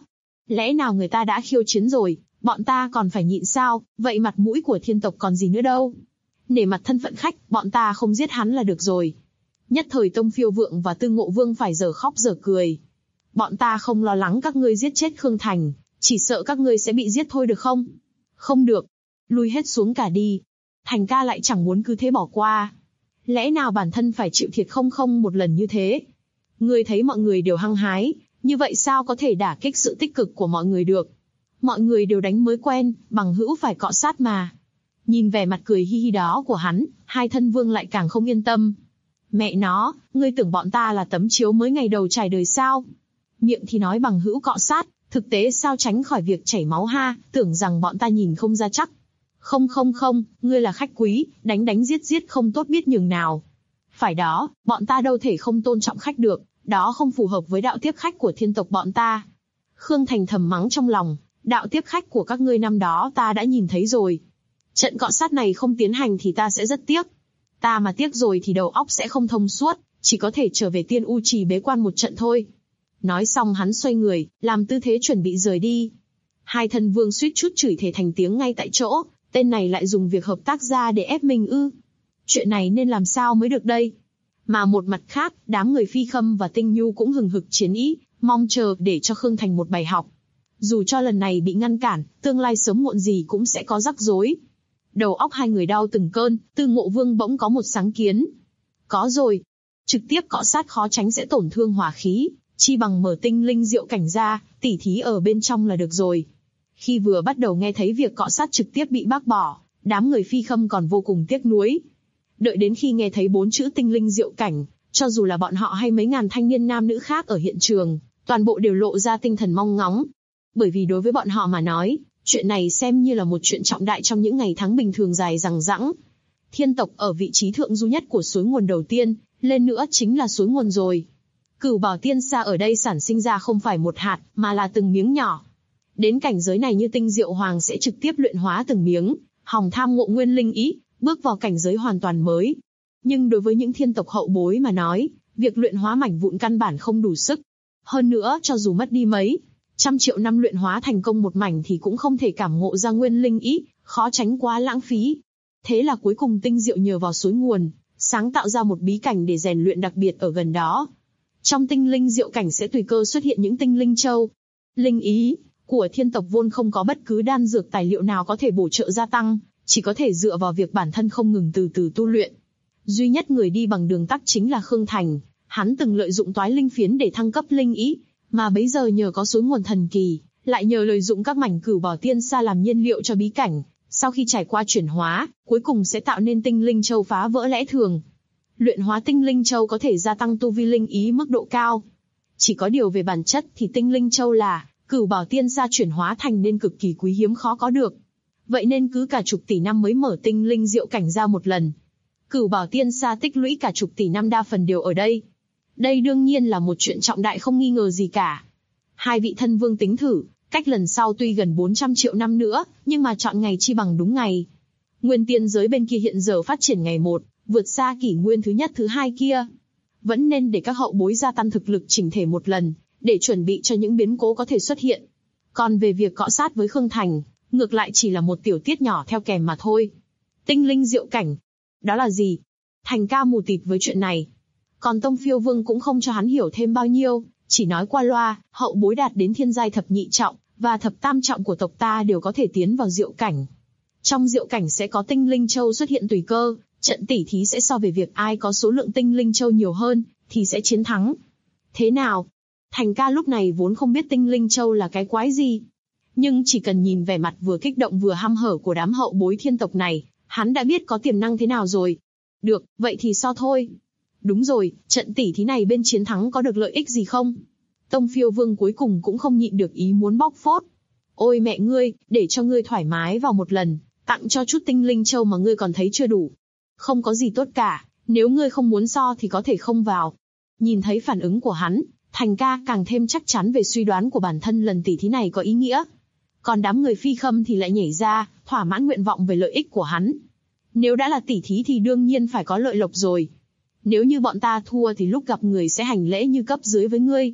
Lẽ nào người ta đã khiêu chiến rồi, bọn ta còn phải nhịn sao, vậy mặt mũi của thiên tộc còn gì nữa đâu. Nể mặt thân phận khách, bọn ta không giết hắn là được rồi. Nhất thời Tông Phiêu Vượng và Tư Ngộ Vương phải dở khóc dở cười. Bọn ta không lo lắng các ngươi giết chết Khương Thành, chỉ sợ các ngươi sẽ bị giết thôi được không? Không được, lui hết xuống cả đi. Thành ca lại chẳng muốn cứ thế bỏ qua. Lẽ nào bản thân phải chịu thiệt không một lần như thế? Ngươi thấy mọi người đều hăng hái, như vậy sao có thể đả kích sự tích cực của mọi người được? Mọi người đều đánh mới quen, bằng hữu phải cọ sát mà. Nhìn vẻ mặt cười hi hi đó của hắn, hai thân vương lại càng không yên tâm. Mẹ nó, ngươi tưởng bọn ta là tấm chiếu mới ngày đầu trải đời sao? Miệng thì nói bằng hữu cọ sát, thực tế sao tránh khỏi việc chảy máu ha, tưởng rằng bọn ta nhìn không ra chắc. Không, ngươi là khách quý, đánh giết không tốt biết nhường nào. Phải đó, bọn ta đâu thể không tôn trọng khách được, đó không phù hợp với đạo tiếp khách của thiên tộc bọn ta. Khương Thành thầm mắng trong lòng, đạo tiếp khách của các ngươi năm đó ta đã nhìn thấy rồi. Trận cọ sát này không tiến hành thì ta sẽ rất tiếc. Ta mà tiếc rồi thì đầu óc sẽ không thông suốt, chỉ có thể trở về Tiên U Trì bế quan một trận thôi. Nói xong hắn xoay người, làm tư thế chuẩn bị rời đi. Hai thân vương suýt chút chửi thề thành tiếng ngay tại chỗ, tên này lại dùng việc hợp tác ra để ép mình ư. Chuyện này nên làm sao mới được đây? Mà một mặt khác, đám người Phi Khâm và Tinh Nhu cũng hừng hực chiến ý, mong chờ để cho Khương Thành một bài học. Dù cho lần này bị ngăn cản, tương lai sớm muộn gì cũng sẽ có rắc rối. Đầu óc hai người đau từng cơn, Tư Ngộ Vương bỗng có một sáng kiến. Có rồi, trực tiếp cọ sát khó tránh sẽ tổn thương hỏa khí, chi bằng mở tinh linh diệu cảnh ra, tỉ thí ở bên trong là được rồi. Khi vừa bắt đầu nghe thấy việc cọ sát trực tiếp bị bác bỏ, đám người Phi Khâm còn vô cùng tiếc nuối. Đợi đến khi nghe thấy 4 chữ tinh linh diệu cảnh, cho dù là bọn họ hay mấy ngàn thanh niên nam nữ khác ở hiện trường, toàn bộ đều lộ ra tinh thần mong ngóng. Bởi vì đối với bọn họ mà nói, chuyện này xem như là một chuyện trọng đại trong những ngày tháng bình thường dài dằng dẵng. Thiên tộc ở vị trí thượng du nhất của suối nguồn đầu tiên, lên nữa chính là suối nguồn rồi. Cửu Bảo Tiên Sa ở đây sản sinh ra không phải một hạt, mà là từng miếng nhỏ. Đến cảnh giới này như Tinh Diệu Hoàng sẽ trực tiếp luyện hóa từng miếng, hòng tham ngộ nguyên linh ý, bước vào cảnh giới hoàn toàn mới. Nhưng đối với những thiên tộc hậu bối mà nói, việc luyện hóa mảnh vụn căn bản không đủ sức. Hơn nữa, cho dù mất đi mấy trăm triệu năm luyện hóa thành công một mảnh thì cũng không thể cảm ngộ ra nguyên linh ý, khó tránh quá lãng phí. Thế là cuối cùng Tinh Diệu nhờ vào suối nguồn, sáng tạo ra một bí cảnh để rèn luyện đặc biệt ở gần đó. Trong tinh linh diệu cảnh sẽ tùy cơ xuất hiện những tinh linh châu. Linh ý của thiên tộc vốn không có bất cứ đan dược tài liệu nào có thể bổ trợ gia tăng, chỉ có thể dựa vào việc bản thân không ngừng từ từ tu luyện. Duy nhất người đi bằng đường tắt chính là Khương Thành, hắn từng lợi dụng toái linh phiến để thăng cấp linh ý, mà bấy giờ nhờ có suối nguồn thần kỳ, lại nhờ lợi dụng các mảnh Cửu Bảo Tiên Sa làm nhiên liệu cho bí cảnh, sau khi trải qua chuyển hóa, cuối cùng sẽ tạo nên tinh linh châu phá vỡ lẽ thường. Luyện hóa tinh linh châu có thể gia tăng tu vi linh ý mức độ cao. Chỉ có điều về bản chất thì tinh linh châu là Cửu Bảo Tiên Sa chuyển hóa thành nên cực kỳ quý hiếm khó có được. Vậy nên cứ cả chục tỷ năm mới mở tinh linh diệu cảnh ra một lần. Cửu Bảo Tiên Sa tích lũy cả chục tỷ năm đa phần đều ở đây. Đây đương nhiên là một chuyện trọng đại không nghi ngờ gì cả. Hai vị thân vương tính thử, cách lần sau tuy gần 400 triệu năm nữa, nhưng mà chọn ngày chi bằng đúng ngày. Nguyên tiên giới bên kia hiện giờ phát triển ngày một, vượt xa kỷ nguyên thứ nhất thứ hai kia. Vẫn nên để các hậu bối gia tăng thực lực chỉnh thể một lần, để chuẩn bị cho những biến cố có thể xuất hiện. Còn về việc cọ sát với Khương Thành, ngược lại chỉ là một tiểu tiết nhỏ theo kèm mà thôi. Tinh linh diệu cảnh. Đó là gì? Thành ca mù tịt với chuyện này. Còn Tông Phiêu Vương cũng không cho hắn hiểu thêm bao nhiêu, chỉ nói qua loa, hậu bối đạt đến thiên giai thập nhị trọng, và thập tam trọng của tộc ta đều có thể tiến vào diệu cảnh. Trong diệu cảnh sẽ có tinh linh châu xuất hiện tùy cơ, trận tỉ thí sẽ so về việc ai có số lượng tinh linh châu nhiều hơn, thì sẽ chiến thắng. Thế nào? Thành ca lúc này vốn không biết tinh linh châu là cái quái gì. Nhưng chỉ cần nhìn vẻ mặt vừa kích động vừa hăm hở của đám hậu bối thiên tộc này, hắn đã biết có tiềm năng thế nào rồi. Được, vậy thì so thôi. Đúng rồi, trận tỉ thí này bên chiến thắng có được lợi ích gì không? Tông Phiêu Vương cuối cùng cũng không nhịn được ý muốn bóc phốt. Ôi mẹ ngươi, để cho ngươi thoải mái vào một lần, tặng cho chút tinh linh châu mà ngươi còn thấy chưa đủ. Không có gì tốt cả, nếu ngươi không muốn so thì có thể không vào. Nhìn thấy phản ứng của hắn, Thành ca càng thêm chắc chắn về suy đoán của bản thân lần tỉ thí này có ý nghĩa. Còn đám người Phi Khâm thì lại nhảy ra, thỏa mãn nguyện vọng về lợi ích của hắn. Nếu đã là tỉ thí thì đương nhiên phải có lợi lộc rồi. Nếu như bọn ta thua thì lúc gặp người sẽ hành lễ như cấp dưới với ngươi.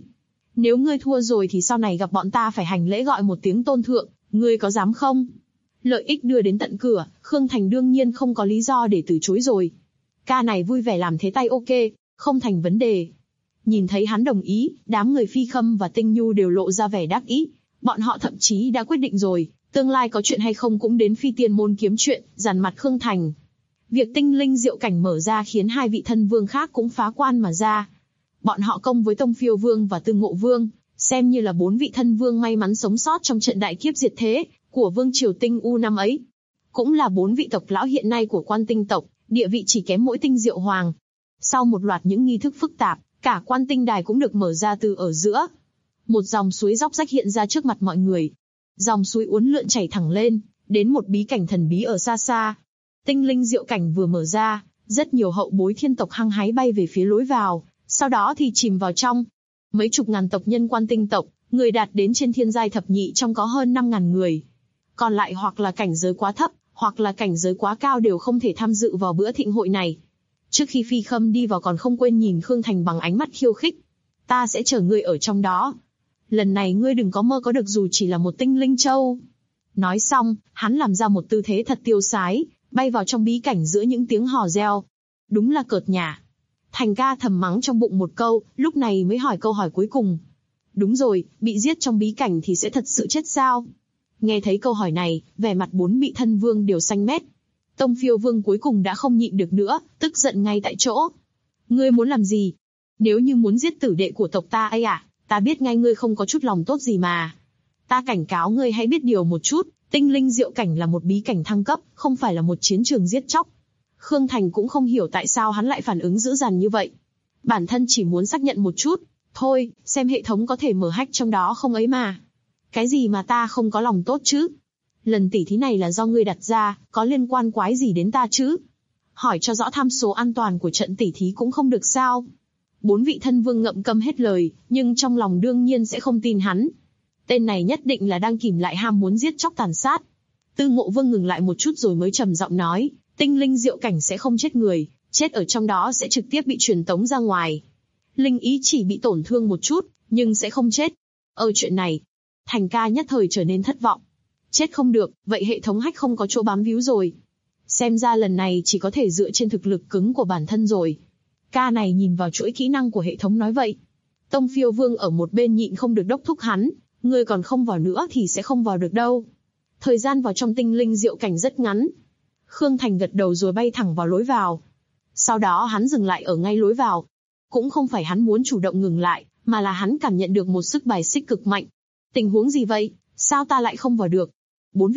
Nếu ngươi thua rồi thì sau này gặp bọn ta phải hành lễ gọi một tiếng tôn thượng, ngươi có dám không? Lợi ích đưa đến tận cửa, Khương Thành đương nhiên không có lý do để từ chối rồi. Ca này vui vẻ làm thế tay ok, không thành vấn đề. Nhìn thấy hắn đồng ý, đám người Phi Khâm và Tinh Nhu đều lộ ra vẻ đắc ý. Bọn họ thậm chí đã quyết định rồi, tương lai có chuyện hay không cũng đến Phi Tiên môn kiếm chuyện, dằn mặt Khương Thành. Việc tinh linh diệu cảnh mở ra khiến hai vị thân vương khác cũng phá quan mà ra. Bọn họ công với Tông Phiêu Vương và Tư Ngộ Vương, xem như là 4 vị thân vương may mắn sống sót trong trận đại kiếp diệt thế của vương triều Tinh U năm ấy. Cũng là 4 vị tộc lão hiện nay của Quan Tinh tộc, địa vị chỉ kém mỗi Tinh Diệu Hoàng. Sau một loạt những nghi thức phức tạp, cả Quan Tinh đài cũng được mở ra từ ở giữa. Một dòng suối róc rách hiện ra trước mặt mọi người. Dòng suối uốn lượn chảy thẳng lên, đến một bí cảnh thần bí ở xa xa. Tinh linh diệu cảnh vừa mở ra, rất nhiều hậu bối thiên tộc hăng hái bay về phía lối vào, sau đó thì chìm vào trong. Mấy chục ngàn tộc nhân Quan Tinh tộc, người đạt đến trên thiên giai thập nhị trong có hơn 5.000 người. Còn lại hoặc là cảnh giới quá thấp, hoặc là cảnh giới quá cao đều không thể tham dự vào bữa thịnh hội này. Trước khi Phi Khâm đi vào còn không quên nhìn Khương Thành bằng ánh mắt khiêu khích. Ta sẽ chờ ngươi ở trong đó. Lần này ngươi đừng có mơ có được dù chỉ là một tinh linh châu. Nói xong, hắn làm ra một tư thế thật tiêu sái, bay vào trong bí cảnh giữa những tiếng hò reo. Đúng là cợt nhả. Thành ca thầm mắng trong bụng một câu, lúc này mới hỏi câu hỏi cuối cùng. Đúng rồi, bị giết trong bí cảnh thì sẽ thật sự chết sao? Nghe thấy câu hỏi này, vẻ mặt 4 vị thân vương đều xanh mét. Tông Phiêu Vương cuối cùng đã không nhịn được nữa, tức giận ngay tại chỗ. Ngươi muốn làm gì? Nếu như muốn giết tử đệ của tộc ta ấy à, ta biết ngay ngươi không có chút lòng tốt gì mà. Ta cảnh cáo ngươi hãy biết điều một chút, tinh linh diệu cảnh là một bí cảnh thăng cấp, không phải là một chiến trường giết chóc. Khương Thành cũng không hiểu tại sao hắn lại phản ứng dữ dằn như vậy. Bản thân chỉ muốn xác nhận một chút, thôi, xem hệ thống có thể mở hack trong đó không ấy mà. Cái gì mà ta không có lòng tốt chứ? Lần tỉ thí này là do ngươi đặt ra, có liên quan quái gì đến ta chứ? Hỏi cho rõ tham số an toàn của trận tỉ thí cũng không được sao? 4 vị thân vương ngậm câm hết lời, nhưng trong lòng đương nhiên sẽ không tin hắn. Tên này nhất định là đang kìm lại ham muốn giết chóc tàn sát. Tư Ngộ Vương ngừng lại một chút rồi mới trầm giọng nói, tinh linh diệu cảnh sẽ không chết người, chết ở trong đó sẽ trực tiếp bị truyền tống ra ngoài. Linh ý chỉ bị tổn thương một chút, nhưng sẽ không chết. Chuyện này, Thành ca nhất thời trở nên thất vọng. Chết không được, vậy hệ thống hack không có chỗ bám víu rồi. Xem ra lần này chỉ có thể dựa trên thực lực cứng của bản thân rồi. Ca này nhìn vào chuỗi kỹ năng của hệ thống nói vậy. Tông Phiêu Vương ở một bên nhịn không được đốc thúc hắn, ngươi còn không vào nữa thì sẽ không vào được đâu. Thời gian vào trong tinh linh diệu cảnh rất ngắn. Khương Thành gật đầu rồi bay thẳng vào lối vào. Sau đó hắn dừng lại ở ngay lối vào. Cũng không phải hắn muốn chủ động ngừng lại, mà là hắn cảm nhận được một sức bài xích cực mạnh. Tình huống gì vậy? Sao ta lại không vào được? 4 vị.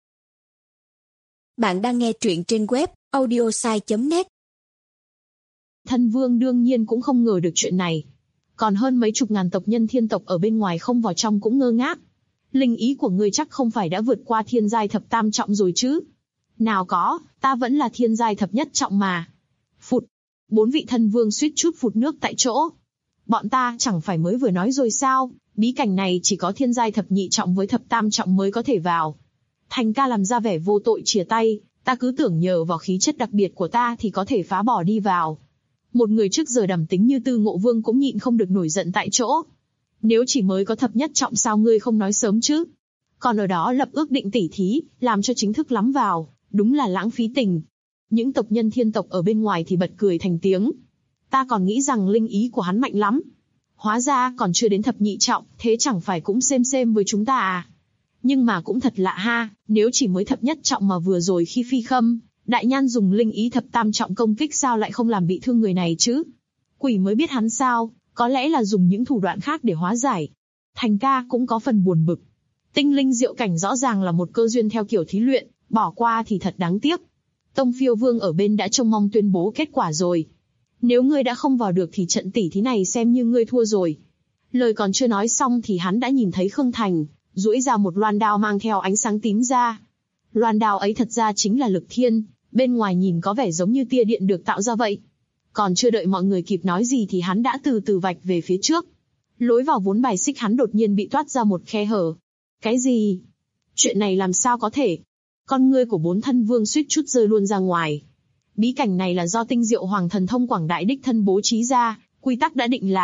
Bạn đang nghe truyện trên web audiosai.net. Thân vương đương nhiên cũng không ngờ được chuyện này. Còn hơn mấy chục ngàn tộc nhân thiên tộc ở bên ngoài không vào trong cũng ngơ ngác. Linh ý của ngươi chắc không phải đã vượt qua thiên giai thập tam trọng rồi chứ? Nào có, ta vẫn là thiên giai thập nhất trọng mà. Phụt. 4 vị thân vương suýt chút phụt nước tại chỗ. Bọn ta chẳng phải mới vừa nói rồi sao? Bí cảnh này chỉ có thiên giai thập nhị trọng với thập tam trọng mới có thể vào. Thành ca làm ra vẻ vô tội chìa tay, ta cứ tưởng nhờ vào khí chất đặc biệt của ta thì có thể phá bỏ đi vào. Một người trước giờ đàm tính như Tư Ngộ Vương cũng nhịn không được nổi giận tại chỗ. Nếu chỉ mới có thập nhất trọng sao ngươi không nói sớm chứ? Còn ở đó lập ước định tỉ thí, làm cho chính thức lắm vào, đúng là lãng phí tình. Những tộc nhân thiên tộc ở bên ngoài thì bật cười thành tiếng. Ta còn nghĩ rằng linh ý của hắn mạnh lắm. Hóa ra còn chưa đến thập nhị trọng, thế chẳng phải cũng xem với chúng ta à? Nhưng mà cũng thật lạ ha, nếu chỉ mới thập nhất trọng mà vừa rồi khi Phi Khâm, Đại Nhan dùng linh ý thập tam trọng công kích sao lại không làm bị thương người này chứ? Quỷ mới biết hắn sao, có lẽ là dùng những thủ đoạn khác để hóa giải. Thành ca cũng có phần buồn bực. Tinh linh diệu cảnh rõ ràng là một cơ duyên theo kiểu thí luyện, bỏ qua thì thật đáng tiếc. Tông Phiêu Vương ở bên đã trông mong tuyên bố kết quả rồi. Nếu ngươi đã không vào được thì trận tỉ thí này xem như ngươi thua rồi. Lời còn chưa nói xong thì hắn đã nhìn thấy Khương Thành duỗi ra một loan đao mang theo ánh sáng tím ra. Loan đao ấy thật ra chính là lực thiên, bên ngoài nhìn có vẻ giống như tia điện được tạo ra vậy. Còn chưa đợi mọi người kịp nói gì thì hắn đã từ từ vạch về phía trước. Lối vào vốn bài xích hắn đột nhiên bị toát ra một khe hở. Cái gì? Chuyện này làm sao có thể? Con ngươi của 4 thân vương suýt chút rơi luôn ra ngoài. Bí cảnh này là do Tinh Diệu Hoàng thần thông quảng đại đích thân bố trí ra, quy tắc đã định là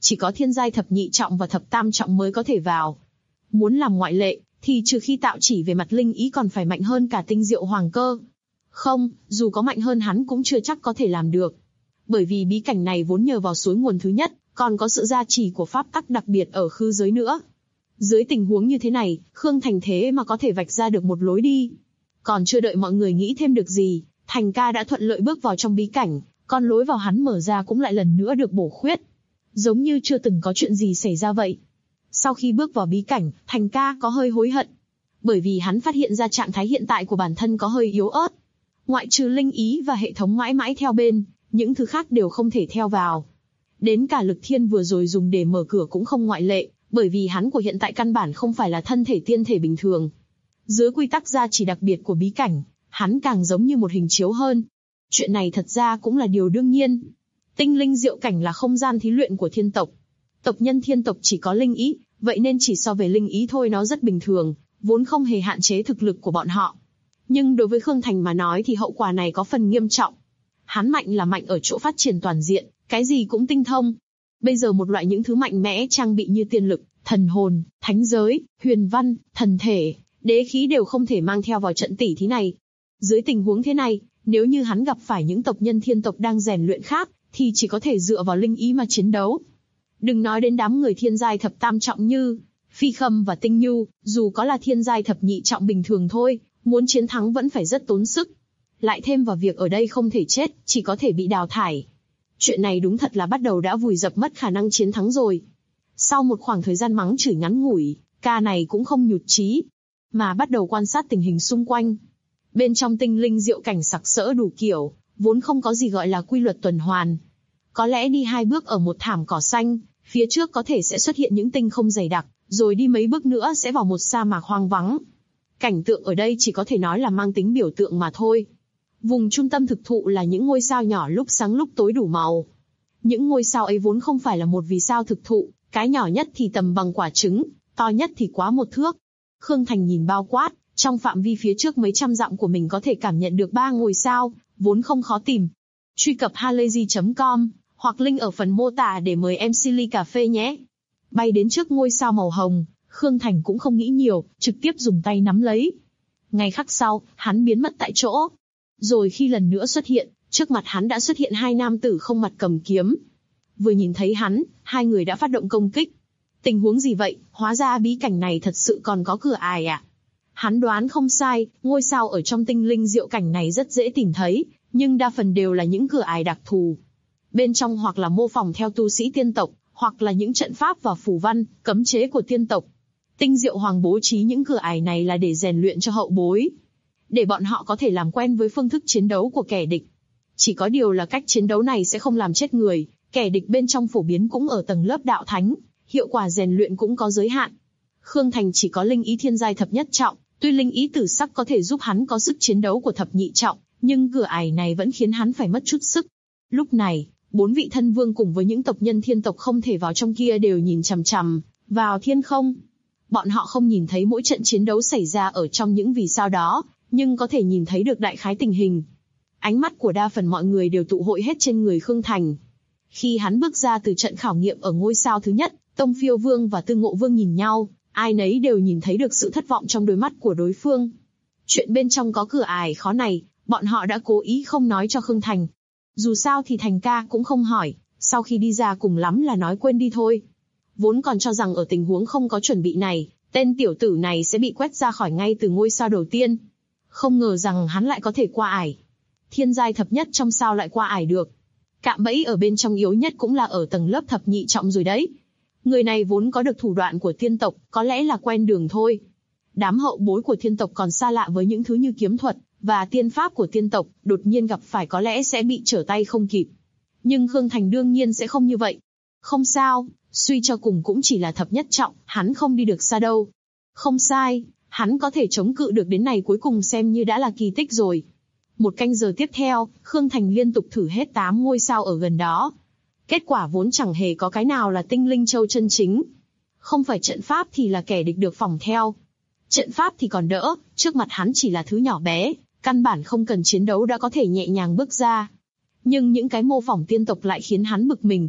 chỉ có thiên giai thập nhị trọng và thập tam trọng mới có thể vào. Muốn làm ngoại lệ, thì trừ khi tạo chỉ về mặt linh ý còn phải mạnh hơn cả tinh diệu hoàng cơ. Không, dù có mạnh hơn hắn cũng chưa chắc có thể làm được. Bởi vì bí cảnh này vốn nhờ vào suối nguồn thứ nhất, còn có sự gia trì của pháp tắc đặc biệt ở khư giới nữa. Dưới tình huống như thế này, Khương Thành thế mà có thể vạch ra được một lối đi. Còn chưa đợi mọi người nghĩ thêm được gì, Thành ca đã thuận lợi bước vào trong bí cảnh, còn lối vào hắn mở ra cũng lại lần nữa được bổ khuyết. Giống như chưa từng có chuyện gì xảy ra vậy. Sau khi bước vào bí cảnh, Thành ca có hơi hối hận. Bởi vì hắn phát hiện ra trạng thái hiện tại của bản thân có hơi yếu ớt. Ngoại trừ linh ý và hệ thống mãi mãi theo bên, những thứ khác đều không thể theo vào. Đến cả lực thiên vừa rồi dùng để mở cửa cũng không ngoại lệ, bởi vì hắn của hiện tại căn bản không phải là thân thể tiên thể bình thường. Dưới quy tắc gia trì đặc biệt của bí cảnh, hắn càng giống như một hình chiếu hơn. Chuyện này thật ra cũng là điều đương nhiên. Tinh linh diệu cảnh là không gian thí luyện của thiên tộc. Tộc nhân thiên tộc chỉ có linh ý, vậy nên chỉ so về linh ý thôi nó rất bình thường, vốn không hề hạn chế thực lực của bọn họ. Nhưng đối với Khương Thành mà nói thì hậu quả này có phần nghiêm trọng. Hắn mạnh là mạnh ở chỗ phát triển toàn diện, cái gì cũng tinh thông. Bây giờ một loại những thứ mạnh mẽ trang bị như tiên lực, thần hồn, thánh giới, huyền văn, thần thể, đế khí đều không thể mang theo vào trận tỷ thí này. Dưới tình huống thế này, nếu như hắn gặp phải những tộc nhân thiên tộc đang rèn luyện khác, thì chỉ có thể dựa vào linh ý mà chiến đấu. Đừng nói đến đám người thiên giai thập tam trọng như Phi Khâm và Tinh Nhu, dù có là thiên giai thập nhị trọng bình thường thôi, muốn chiến thắng vẫn phải rất tốn sức. Lại thêm vào việc ở đây không thể chết, chỉ có thể bị đào thải. Chuyện này đúng thật là bắt đầu đã vùi dập mất khả năng chiến thắng rồi. Sau một khoảng thời gian mắng chửi ngắn ngủi, ca này cũng không nhụt chí, mà bắt đầu quan sát tình hình xung quanh. Bên trong tinh linh diệu cảnh sặc sỡ đủ kiểu, vốn không có gì gọi là quy luật tuần hoàn. Có lẽ đi 2 bước ở một thảm cỏ xanh, phía trước có thể sẽ xuất hiện những tinh không dày đặc, rồi đi mấy bước nữa sẽ vào một sa mạc hoang vắng. Cảnh tượng ở đây chỉ có thể nói là mang tính biểu tượng mà thôi. Vùng trung tâm thực thụ là những ngôi sao nhỏ lúc sáng lúc tối đủ màu. Những ngôi sao ấy vốn không phải là một vì sao thực thụ, cái nhỏ nhất thì tầm bằng quả trứng, to nhất thì quá 1 thước. Khương Thành nhìn bao quát, trong phạm vi phía trước mấy trăm dặm của mình có thể cảm nhận được 3 ngôi sao, vốn không khó tìm. Truy cập halayzi.com, hoặc link ở phần mô tả để mời MC ly cà phê nhé. Bay đến trước ngôi sao màu hồng, Khương Thành cũng không nghĩ nhiều, trực tiếp dùng tay nắm lấy. Ngay khắc sau, hắn biến mất tại chỗ. Rồi khi lần nữa xuất hiện, trước mặt hắn đã xuất hiện 2 nam tử không mặt cầm kiếm. Vừa nhìn thấy hắn, 2 người đã phát động công kích. Tình huống gì vậy, hóa ra bí cảnh này thật sự còn có cửa ải à? Hắn đoán không sai, ngôi sao ở trong tinh linh diệu cảnh này rất dễ tìm thấy, nhưng đa phần đều là những cửa ải đặc thù. Bên trong hoặc là mô phỏng theo tu sĩ tiên tộc, hoặc là những trận pháp và phù văn, cấm chế của tiên tộc. Tinh diệu hoàng bố trí những cửa ải này là để rèn luyện cho hậu bối, để bọn họ có thể làm quen với phương thức chiến đấu của kẻ địch. Chỉ có điều là cách chiến đấu này sẽ không làm chết người, kẻ địch bên trong phổ biến cũng ở tầng lớp đạo thánh, hiệu quả rèn luyện cũng có giới hạn. Khương Thành chỉ có linh ý thiên giai thập nhất trọng, tuy linh ý tử sắc có thể giúp hắn có sức chiến đấu của thập nhị trọng, nhưng cửa ải này vẫn khiến hắn phải mất chút sức. Lúc này, 4 vị thân vương cùng với những tộc nhân thiên tộc không thể vào trong kia đều nhìn chằm chằm vào thiên không. Bọn họ không nhìn thấy mỗi trận chiến đấu xảy ra ở trong những vì sao đó, nhưng có thể nhìn thấy được đại khái tình hình. Ánh mắt của đa phần mọi người đều tụ hội hết trên người Khương Thành. Khi hắn bước ra từ trận khảo nghiệm ở ngôi sao thứ nhất, Tông Phiêu Vương và Tư Ngộ Vương nhìn nhau, ai nấy đều nhìn thấy được sự thất vọng trong đôi mắt của đối phương. Chuyện bên trong có cửa ải khó này, bọn họ đã cố ý không nói cho Khương Thành. Dù sao thì Thành ca cũng không hỏi, sau khi đi ra cùng lắm là nói quên đi thôi. Vốn còn cho rằng ở tình huống không có chuẩn bị này, tên tiểu tử này sẽ bị quét ra khỏi ngay từ ngôi sao đầu tiên. Không ngờ rằng hắn lại có thể qua ải. Thiên giai thập nhất trong sao lại qua ải được. Cạm bẫy ở bên trong yếu nhất cũng là ở tầng lớp thập nhị trọng rồi đấy. Người này vốn có được thủ đoạn của tiên tộc, có lẽ là quen đường thôi. Đám hậu bối của thiên tộc còn xa lạ với những thứ như kiếm thuật và tiên pháp của tiên tộc, đột nhiên gặp phải có lẽ sẽ bị trở tay không kịp. Nhưng Khương Thành đương nhiên sẽ không như vậy. Không sao, suy cho cùng cũng chỉ là thập nhất trọng, hắn không đi được xa đâu. Không sai, hắn có thể chống cự được đến này cuối cùng xem như đã là kỳ tích rồi. 1 canh giờ tiếp theo, Khương Thành liên tục thử hết 8 ngôi sao ở gần đó. Kết quả vốn chẳng hề có cái nào là tinh linh châu chân chính. Không phải trận pháp thì là kẻ địch được phỏng theo. Trận pháp thì còn đỡ, trước mặt hắn chỉ là thứ nhỏ bé, căn bản không cần chiến đấu đã có thể nhẹ nhàng bước ra. Nhưng những cái mô phỏng tiên tộc lại khiến hắn bực mình.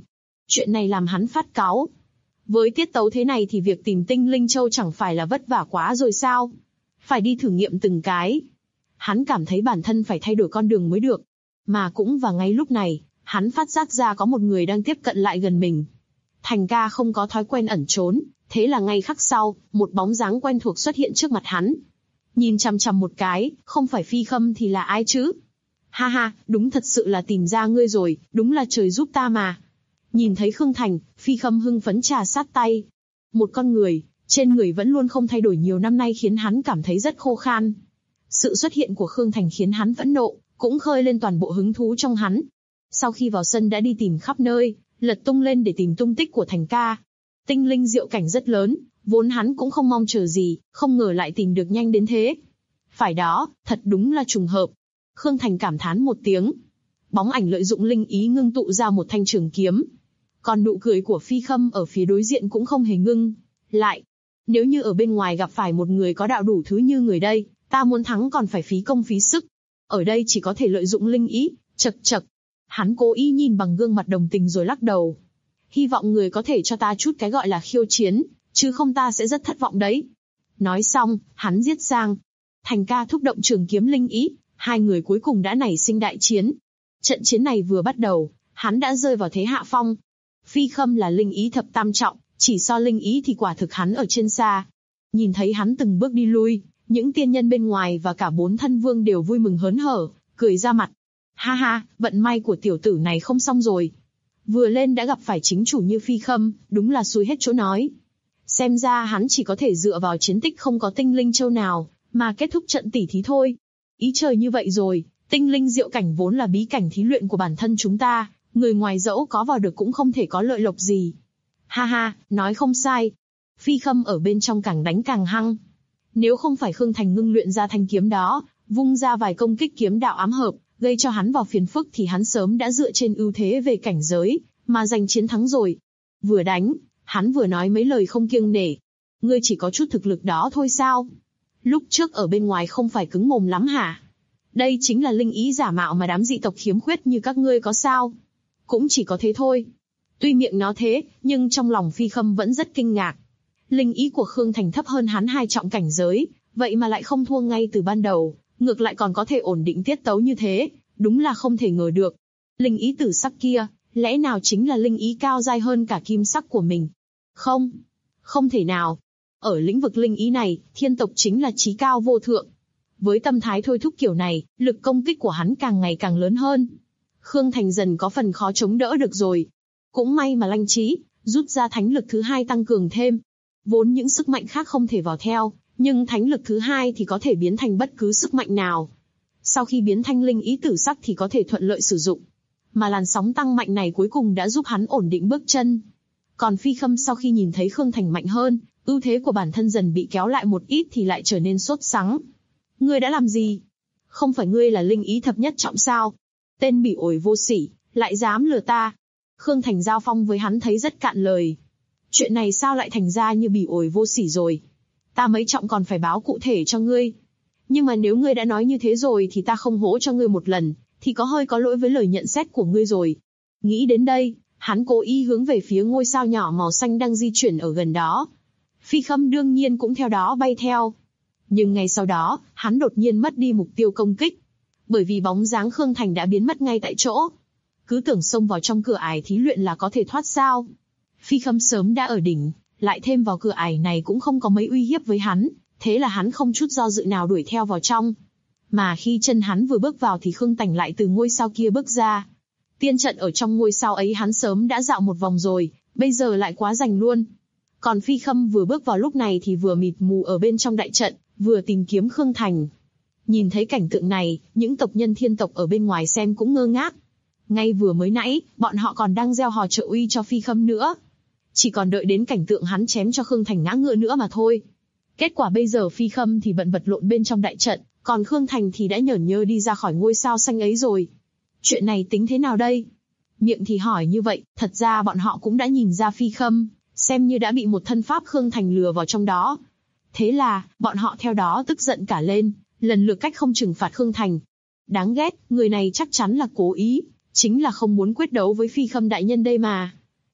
Chuyện này làm hắn phát cáu. Với tiết tấu thế này thì việc tìm tinh linh châu chẳng phải là vất vả quá rồi sao? Phải đi thử nghiệm từng cái. Hắn cảm thấy bản thân phải thay đổi con đường mới được. Mà cũng vào ngay lúc này, hắn phát giác ra có một người đang tiếp cận lại gần mình. Thành ca không có thói quen ẩn trốn, thế là ngay khắc sau, một bóng dáng quen thuộc xuất hiện trước mặt hắn. Nhìn chằm chằm một cái, không phải Phi Khâm thì là ai chứ? Ha ha, đúng thật sự là tìm ra ngươi rồi, đúng là trời giúp ta mà. Nhìn thấy Khương Thành, Phi Khâm hưng phấn trà sát tay. Một con người, trên người vẫn luôn không thay đổi nhiều năm nay khiến hắn cảm thấy rất khô khan. Sự xuất hiện của Khương Thành khiến hắn phẫn nộ, cũng khơi lên toàn bộ hứng thú trong hắn. Sau khi vào sân đã đi tìm khắp nơi, lật tung lên để tìm tung tích của Thành ca. Tinh linh diệu cảnh rất lớn, vốn hắn cũng không mong chờ gì, không ngờ lại tìm được nhanh đến thế. Phải đó, thật đúng là trùng hợp. Khương Thành cảm thán một tiếng. Bóng ảnh lợi dụng linh ý ngưng tụ ra một thanh trường kiếm. Còn nụ cười của Phi Khâm ở phía đối diện cũng không hề ngưng lại. Nếu như ở bên ngoài gặp phải một người có đạo đủ thứ như người đây, ta muốn thắng còn phải phí công phí sức. Ở đây chỉ có thể lợi dụng linh ý, chậc chậc. Hắn cố ý nhìn bằng gương mặt đồng tình rồi lắc đầu. Hy vọng người có thể cho ta chút cái gọi là khiêu chiến, chứ không ta sẽ rất thất vọng đấy. Nói xong, hắn giết sang. Thành ca thúc động trường kiếm linh ý, hai người cuối cùng đã nảy sinh đại chiến. Trận chiến này vừa bắt đầu, hắn đã rơi vào thế hạ phong. Phi Khâm là linh ý thập tam trọng, chỉ so linh ý thì quả thực hắn ở trên xa. Nhìn thấy hắn từng bước đi lui, những tiên nhân bên ngoài và cả 4 thân vương đều vui mừng hớn hở, cười ra mặt. Ha ha, vận may của tiểu tử này không xong rồi. Vừa lên đã gặp phải chính chủ như Phi Khâm, đúng là xui hết chỗ nói. Xem ra hắn chỉ có thể dựa vào chiến tích không có tinh linh châu nào, mà kết thúc trận tỉ thí thôi. Ý trời như vậy rồi, tinh linh diệu cảnh vốn là bí cảnh thí luyện của bản thân chúng ta, người ngoài dẫu có vào được cũng không thể có lợi lộc gì. Ha ha, nói không sai. Phi Khâm ở bên trong càng đánh càng hăng. Nếu không phải Khương Thành ngưng luyện ra thanh kiếm đó, vung ra vài công kích kiếm đạo ám hợp, gây cho hắn vào phiền phức thì hắn sớm đã dựa trên ưu thế về cảnh giới, mà giành chiến thắng rồi. Vừa đánh, hắn vừa nói mấy lời không kiêng nể. Ngươi chỉ có chút thực lực đó thôi sao? Lúc trước ở bên ngoài không phải cứng mồm lắm hả? Đây chính là linh ý giả mạo mà đám dị tộc khiếm khuyết như các ngươi có sao? Cũng chỉ có thế thôi. Tuy miệng nó thế, nhưng trong lòng Phi Khâm vẫn rất kinh ngạc. Linh ý của Khương Thành thấp hơn hắn 2 trọng cảnh giới, vậy mà lại không thua ngay từ ban đầu, ngược lại còn có thể ổn định tiết tấu như thế, đúng là không thể ngờ được. Linh ý tử sắc kia, lẽ nào chính là linh ý cao dai hơn cả kim sắc của mình? Không, không thể nào. Ở lĩnh vực linh ý này, thiên tộc chính là chí cao vô thượng. Với tâm thái thôi thúc kiểu này, lực công kích của hắn càng ngày càng lớn hơn. Khương Thành dần có phần khó chống đỡ được rồi. Cũng may mà Lanh Trí rút ra thánh lực thứ 2 tăng cường thêm. Vốn những sức mạnh khác không thể vào theo, nhưng thánh lực thứ 2 thì có thể biến thành bất cứ sức mạnh nào. Sau khi biến thành linh ý tử sắc thì có thể thuận lợi sử dụng. Mà làn sóng tăng mạnh này cuối cùng đã giúp hắn ổn định bước chân. Còn Phi Khâm sau khi nhìn thấy Khương Thành mạnh hơn, ưu thế của bản thân dần bị kéo lại một ít thì lại trở nên sốt sắng. Ngươi đã làm gì? Không phải ngươi là linh ý thập nhất trọng sao? Tên bỉ ổi vô sỉ, lại dám lừa ta. Khương Thành giao phong với hắn thấy rất cạn lời. Chuyện này sao lại thành ra như bỉ ổi vô sỉ rồi? Ta mấy trọng còn phải báo cụ thể cho ngươi. Nhưng mà nếu ngươi đã nói như thế rồi thì ta không hỗ cho ngươi một lần, thì có hơi có lỗi với lời nhận xét của ngươi rồi. Nghĩ đến đây, hắn cố ý hướng về phía ngôi sao nhỏ màu xanh đang di chuyển ở gần đó. Phi Khâm đương nhiên cũng theo đó bay theo. Nhưng ngay sau đó, hắn đột nhiên mất đi mục tiêu công kích. Bởi vì bóng dáng Khương Thành đã biến mất ngay tại chỗ. Cứ tưởng xông vào trong cửa ải thí luyện là có thể thoát sao. Phi Khâm sớm đã ở đỉnh, lại thêm vào cửa ải này cũng không có mấy uy hiếp với hắn, thế là hắn không chút do dự nào đuổi theo vào trong. Mà khi chân hắn vừa bước vào thì Khương Thành lại từ ngôi sao kia bước ra. Tiên trận ở trong ngôi sao ấy hắn sớm đã dạo một vòng rồi, bây giờ lại quá rành luôn. Còn Phi Khâm vừa bước vào lúc này thì vừa mịt mù ở bên trong đại trận, vừa tìm kiếm Khương Thành. Nhìn thấy cảnh tượng này, những tộc nhân thiên tộc ở bên ngoài xem cũng ngơ ngác. Ngay vừa mới nãy, bọn họ còn đang gieo hò trợ uy cho Phi Khâm nữa. Chỉ còn đợi đến cảnh tượng hắn chém cho Khương Thành ngã ngựa nữa mà thôi. Kết quả bây giờ Phi Khâm thì bận vật lộn bên trong đại trận, còn Khương Thành thì đã nhởn nhơ đi ra khỏi ngôi sao xanh ấy rồi. Chuyện này tính thế nào đây? Miệng thì hỏi như vậy, thật ra bọn họ cũng đã nhìn ra Phi Khâm, xem như đã bị một thân pháp Khương Thành lừa vào trong đó. Thế là, bọn họ theo đó tức giận cả lên, lần lượt cách không trừng phạt Khương Thành. Đáng ghét, người này chắc chắn là cố ý, chính là không muốn quyết đấu với Phi Khâm đại nhân đây mà.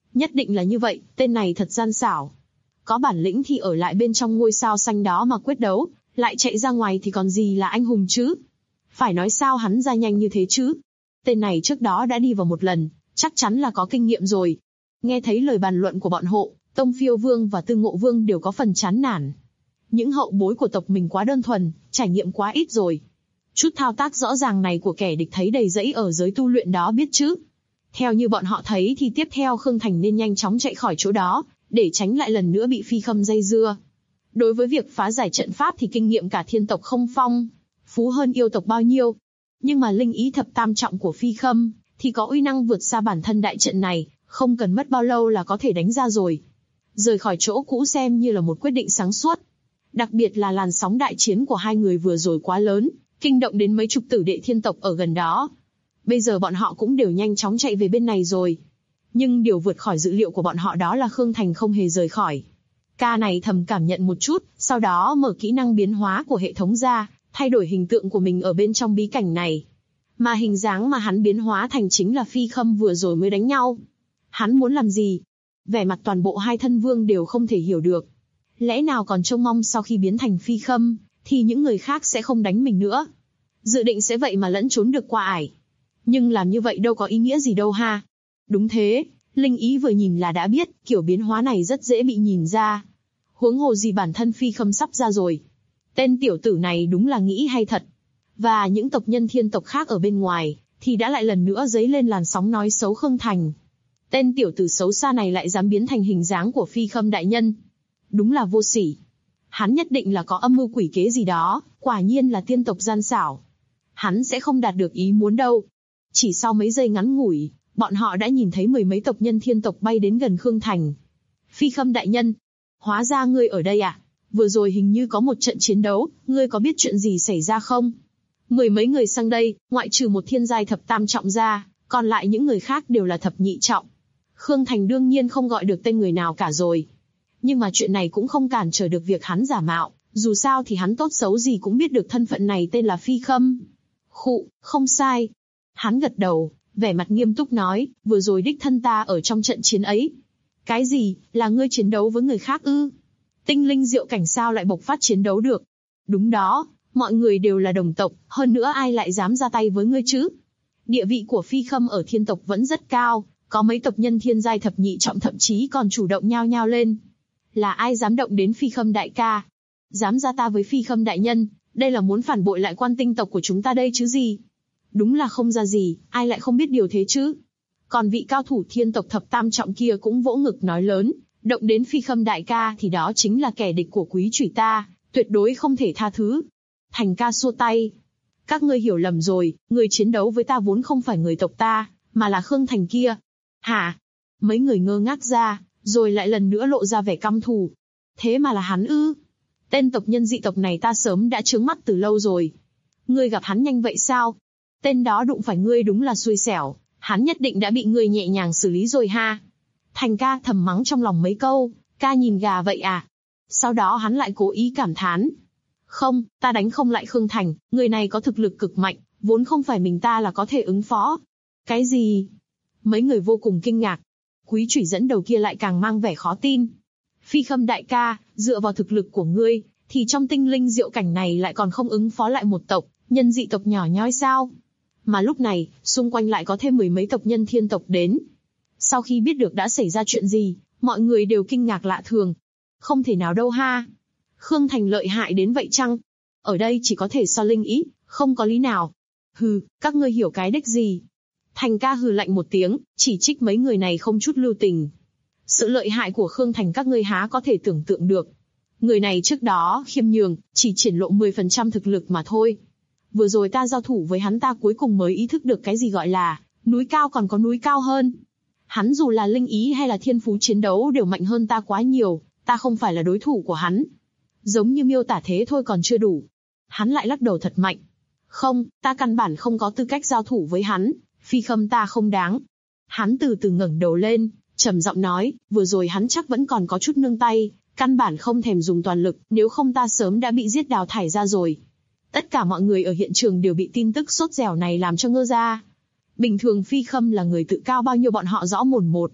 Nhất định là như vậy, tên này thật gian xảo. Có bản lĩnh thì ở lại bên trong ngôi sao xanh đó mà quyết đấu, lại chạy ra ngoài thì còn gì là anh hùng chứ? Phải nói sao hắn ra nhanh như thế chứ? Tên này trước đó đã đi vào một lần, chắc chắn là có kinh nghiệm rồi. Nghe thấy lời bàn luận của bọn Hộ, Tông Phiêu Vương và Tư Ngộ Vương đều có phần chán nản. Những hậu bối của tộc mình quá đơn thuần, trải nghiệm quá ít rồi. Chút thao tác rõ ràng này của kẻ địch thấy đầy rẫy ở giới tu luyện đó biết chứ. Theo như bọn họ thấy thì tiếp theo Khương Thành nên nhanh chóng chạy khỏi chỗ đó, để tránh lại lần nữa bị Phi Khâm dây dưa. Đối với việc phá giải trận pháp thì kinh nghiệm cả thiên tộc không phong phú hơn yêu tộc bao nhiêu. Nhưng mà linh ý thập tam trọng của Phi Khâm thì có uy năng vượt xa bản thân đại trận này, không cần mất bao lâu là có thể đánh ra rồi. Rời khỏi chỗ cũ xem như là một quyết định sáng suốt. Đặc biệt là làn sóng đại chiến của hai người vừa rồi quá lớn, kinh động đến mấy chục tử đệ thiên tộc ở gần đó. Bây giờ bọn họ cũng đều nhanh chóng chạy về bên này rồi. Nhưng điều vượt khỏi dự liệu của bọn họ đó là Khương Thành không hề rời khỏi. Ca này thầm cảm nhận một chút, sau đó mở kỹ năng biến hóa của hệ thống ra, thay đổi hình tượng của mình ở bên trong bí cảnh này. Mà hình dáng mà hắn biến hóa thành chính là Phi Khâm vừa rồi mới đánh nhau. Hắn muốn làm gì? Vẻ mặt toàn bộ hai thân vương đều không thể hiểu được. Lẽ nào còn trông mong sau khi biến thành Phi Khâm, thì những người khác sẽ không đánh mình nữa? Dự định sẽ vậy mà lẫn trốn được qua ải. Nhưng làm như vậy đâu có ý nghĩa gì đâu ha. Đúng thế, linh ý vừa nhìn là đã biết, kiểu biến hóa này rất dễ bị nhìn ra. Huống hồ gì bản thân Phi Khâm sắp ra rồi. Tên tiểu tử này đúng là nghĩ hay thật. Và những tộc nhân thiên tộc khác ở bên ngoài, thì đã lại lần nữa dấy lên làn sóng nói xấu Khương Thành. Tên tiểu tử xấu xa này lại dám biến thành hình dáng của Phi Khâm đại nhân. Đúng là vô sỉ. Hắn nhất định là có âm mưu quỷ kế gì đó, quả nhiên là tiên tộc gian xảo. Hắn sẽ không đạt được ý muốn đâu. Chỉ sau mấy giây ngắn ngủi, bọn họ đã nhìn thấy mười mấy tộc nhân thiên tộc bay đến gần Khương Thành. Phi Khâm đại nhân, hóa ra ngươi ở đây à? Vừa rồi hình như có một trận chiến đấu, ngươi có biết chuyện gì xảy ra không? Mười mấy người sang đây, ngoại trừ một thiên giai thập tam trọng ra, còn lại những người khác đều là thập nhị trọng. Khương Thành đương nhiên không gọi được tên người nào cả rồi. Nhưng mà chuyện này cũng không cản trở được việc hắn giả mạo, dù sao thì hắn tốt xấu gì cũng biết được thân phận này tên là Phi Khâm. Khụ, không sai. Hắn gật đầu, vẻ mặt nghiêm túc nói, vừa rồi đích thân ta ở trong trận chiến ấy. Cái gì, là ngươi chiến đấu với người khác ư? Tinh linh diệu cảnh sao lại bộc phát chiến đấu được? Đúng đó, mọi người đều là đồng tộc, hơn nữa ai lại dám ra tay với ngươi chứ? Địa vị của Phi Khâm ở thiên tộc vẫn rất cao, có mấy tộc nhân thiên giai thập nhị trọng thậm chí còn chủ động nhao nhao lên. Là ai dám động đến Phi Khâm đại ca? Dám ra ta với Phi Khâm đại nhân, đây là muốn phản bội lại quan tinh tộc của chúng ta đây chứ gì? Đúng là không ra gì, ai lại không biết điều thế chứ? Còn vị cao thủ thiên tộc thập tam trọng kia cũng vỗ ngực nói lớn, động đến Phi Khâm đại ca thì đó chính là kẻ địch của quý chủy ta, tuyệt đối không thể tha thứ. Thành ca xua tay. Các ngươi hiểu lầm rồi, người chiến đấu với ta vốn không phải người tộc ta, mà là Khương Thành kia. Hả? Mấy người ngơ ngác ra, rồi lại lần nữa lộ ra vẻ căm thù. Thế mà là hắn ư? Tên tộc nhân dị tộc này ta sớm đã trướng mắt từ lâu rồi. Ngươi gặp hắn nhanh vậy sao? Tên đó đụng phải ngươi đúng là xui xẻo, hắn nhất định đã bị ngươi nhẹ nhàng xử lý rồi ha. Thành ca thầm mắng trong lòng mấy câu, ca nhìn gà vậy à? Sau đó hắn lại cố ý cảm thán. Không, ta đánh không lại Khương Thành, người này có thực lực cực mạnh, vốn không phải mình ta là có thể ứng phó. Cái gì? Mấy người vô cùng kinh ngạc. Quý chủy dẫn đầu kia lại càng mang vẻ khó tin. Phi Khâm đại ca, dựa vào thực lực của ngươi, thì trong tinh linh diệu cảnh này lại còn không ứng phó lại một tộc, nhân dị tộc nhỏ nhoi sao? Mà lúc này, xung quanh lại có thêm mười mấy tộc nhân thiên tộc đến. Sau khi biết được đã xảy ra chuyện gì, mọi người đều kinh ngạc lạ thường. Không thể nào đâu ha. Khương Thành lợi hại đến vậy chăng? Ở đây chỉ có thể so linh ý, không có lý nào. Hừ, các ngươi hiểu cái đếch gì? Thành ca hừ lạnh một tiếng, chỉ trích mấy người này không chút lưu tình. Sự lợi hại của Khương Thành các ngươi há có thể tưởng tượng được. Người này trước đó khiêm nhường, chỉ triển lộ 10% thực lực mà thôi. Vừa rồi ta giao thủ với hắn ta cuối cùng mới ý thức được cái gì gọi là núi cao còn có núi cao hơn. Hắn dù là linh ý hay là thiên phú chiến đấu đều mạnh hơn ta quá nhiều, ta không phải là đối thủ của hắn. Giống như miêu tả thế thôi còn chưa đủ. Hắn lại lắc đầu thật mạnh. Không, ta căn bản không có tư cách giao thủ với hắn, Phi Khâm ta không đáng. Hắn từ từ ngẩng đầu lên, trầm giọng nói, vừa rồi hắn chắc vẫn còn có chút nương tay, căn bản không thèm dùng toàn lực, nếu không ta sớm đã bị giết đào thải ra rồi. Tất cả mọi người ở hiện trường đều bị tin tức sốt dẻo này làm cho ngơ ra. Bình thường Phi Khâm là người tự cao bao nhiêu bọn họ rõ mồn một.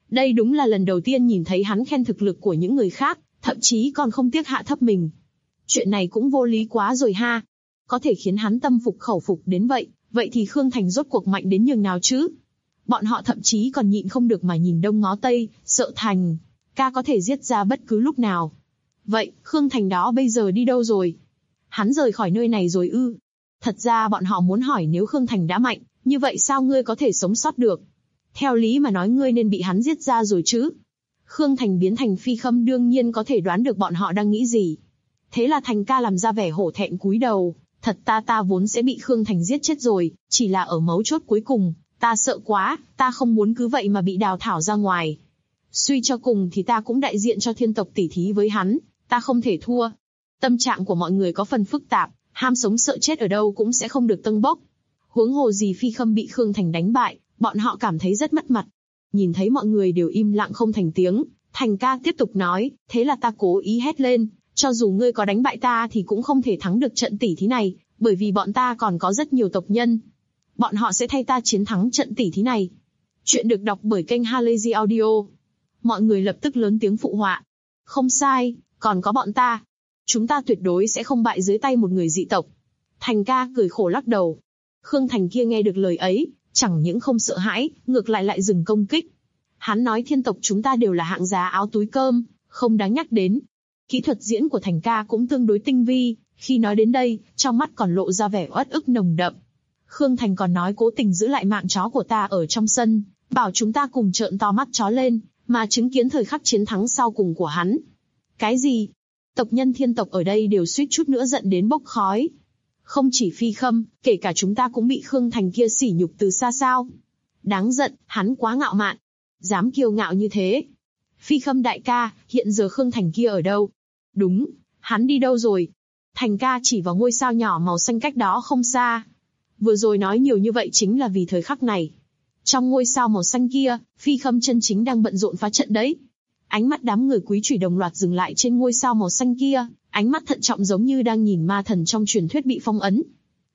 Đây đúng là lần đầu tiên nhìn thấy hắn khen thực lực của những người khác, thậm chí còn không tiếc hạ thấp mình. Chuyện này cũng vô lý quá rồi ha. Có thể khiến hắn tâm phục khẩu phục đến vậy, vậy thì Khương Thành rốt cuộc mạnh đến nhường nào chứ? Bọn họ thậm chí còn nhịn không được mà nhìn đông ngó tây, sợ Thành ca có thể giết ra bất cứ lúc nào. Vậy, Khương Thành đó bây giờ đi đâu rồi? Hắn rời khỏi nơi này rồi ư? Thật ra bọn họ muốn hỏi nếu Khương Thành đã mạnh, như vậy sao ngươi có thể sống sót được? Theo lý mà nói ngươi nên bị hắn giết ra rồi chứ. Khương Thành biến thành phi khâm đương nhiên có thể đoán được bọn họ đang nghĩ gì. Thế là Thành ca làm ra vẻ hổ thẹn cúi đầu. Thật ta vốn sẽ bị Khương Thành giết chết rồi, chỉ là ở mấu chốt cuối cùng, ta sợ quá, ta không muốn cứ vậy mà bị đào thải ra ngoài. Suy cho cùng thì ta cũng đại diện cho thiên tộc tỉ thí với hắn, ta không thể thua. Tâm trạng của mọi người có phần phức tạp, ham sống sợ chết ở đâu cũng sẽ không được tâng bốc. Huống hồ gì phi khâm bị Khương Thành đánh bại, bọn họ cảm thấy rất mất mặt. Nhìn thấy mọi người đều im lặng không thành tiếng, Thành ca tiếp tục nói, thế là ta cố ý hét lên, cho dù ngươi có đánh bại ta thì cũng không thể thắng được trận tỉ thí này, bởi vì bọn ta còn có rất nhiều tộc nhân. Bọn họ sẽ thay ta chiến thắng trận tỉ thí này. Chuyện được đọc bởi kênh Halazy Audio. Mọi người lập tức lớn tiếng phụ họa. Không sai, còn có bọn ta. Chúng ta tuyệt đối sẽ không bại dưới tay một người dị tộc. Thành ca cười khổ lắc đầu. Khương Thành kia nghe được lời ấy, chẳng những không sợ hãi, ngược lại dừng công kích. Hắn nói thiên tộc chúng ta đều là hạng giá áo túi cơm, không đáng nhắc đến. Kỹ thuật diễn của Thành ca cũng tương đối tinh vi, khi nói đến đây, trong mắt còn lộ ra vẻ uất ức nồng đậm. Khương Thành còn nói cố tình giữ lại mạng chó của ta ở trong sân, bảo chúng ta cùng trợn to mắt chó lên, mà chứng kiến thời khắc chiến thắng sau cùng của hắn. Cái gì? Tộc nhân thiên tộc ở đây đều suýt chút nữa giận đến bốc khói. Không chỉ phi khâm, kể cả chúng ta cũng bị Khương Thành kia sỉ nhục từ xa sao. Đáng giận, hắn quá ngạo mạn. Dám kiêu ngạo như thế. Phi khâm đại ca, hiện giờ Khương Thành kia ở đâu? Đúng, hắn đi đâu rồi? Thành ca chỉ vào ngôi sao nhỏ màu xanh cách đó không xa. Vừa rồi nói nhiều như vậy chính là vì thời khắc này. Trong ngôi sao màu xanh kia, phi khâm chân chính đang bận rộn phá trận đấy. Ánh mắt đám người quý chủy đồng loạt dừng lại trên ngôi sao màu xanh kia, ánh mắt thận trọng giống như đang nhìn ma thần trong truyền thuyết bị phong ấn.